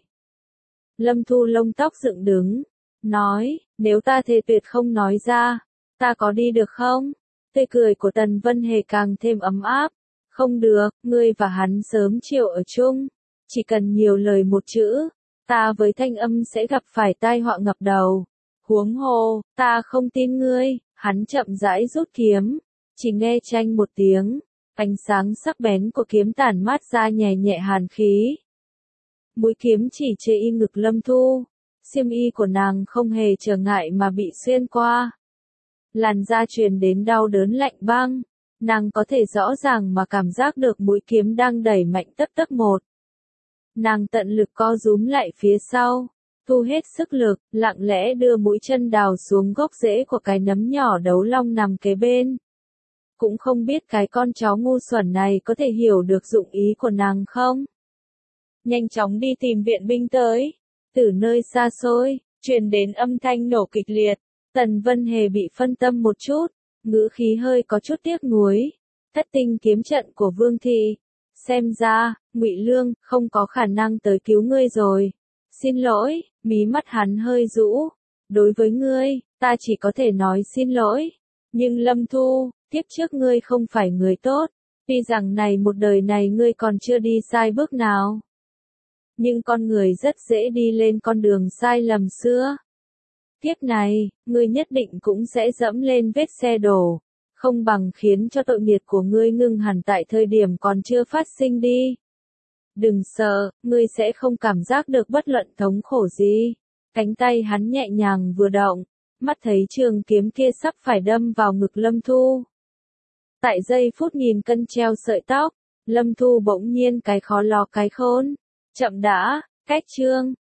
Lâm Thu lông tóc dựng đứng, nói, nếu ta thề tuyệt không nói ra, ta có đi được không? Tươi cười của Tần Vân Hề càng thêm ấm áp. Không được, ngươi và hắn sớm chiều ở chung, chỉ cần nhiều lời một chữ, ta với Thanh Âm sẽ gặp phải tai họa ngập đầu. Huống hồ, ta không tin ngươi. Hắn chậm rãi rút kiếm, chỉ nghe chanh một tiếng, ánh sáng sắc bén của kiếm tản mát ra nhẹ nhẹ hàn khí. Mũi kiếm chỉ chê y ngực Lâm Thu, xiêm y của nàng không hề trở ngại mà bị xuyên qua. Làn da truyền đến đau đớn lạnh băng, nàng có thể rõ ràng mà cảm giác được mũi kiếm đang đẩy mạnh tấp tấp một. Nàng tận lực co rúm lại phía sau, thu hết sức lực, lặng lẽ đưa mũi chân đào xuống gốc rễ của cái nấm nhỏ đấu long nằm kế bên. Cũng không biết cái con chó ngu xuẩn này có thể hiểu được dụng ý của nàng không? Nhanh chóng đi tìm viện binh tới. Từ nơi xa xôi, truyền đến âm thanh nổ kịch liệt. Tần Vân Hề bị phân tâm một chút, ngữ khí hơi có chút tiếc nuối. Thất tinh kiếm trận của Vương Thị. Xem ra, Ngụy Lương không có khả năng tới cứu ngươi rồi. Xin lỗi, mí mắt hắn hơi rũ. Đối với ngươi, ta chỉ có thể nói xin lỗi. Nhưng Lâm Thu, tiếp trước ngươi không phải người tốt. Tuy rằng này một đời này ngươi còn chưa đi sai bước nào. Nhưng con người rất dễ đi lên con đường sai lầm xưa. Kiếp này, ngươi nhất định cũng sẽ dẫm lên vết xe đổ, không bằng khiến cho tội nghiệp của ngươi ngưng hẳn tại thời điểm còn chưa phát sinh đi. Đừng sợ, ngươi sẽ không cảm giác được bất luận thống khổ gì. Cánh tay hắn nhẹ nhàng vừa động, mắt thấy trường kiếm kia sắp phải đâm vào ngực Lâm Thu. Tại giây phút nghìn cân treo sợi tóc, Lâm Thu bỗng nhiên cái khó lo cái khôn. Chậm đã, cách chương.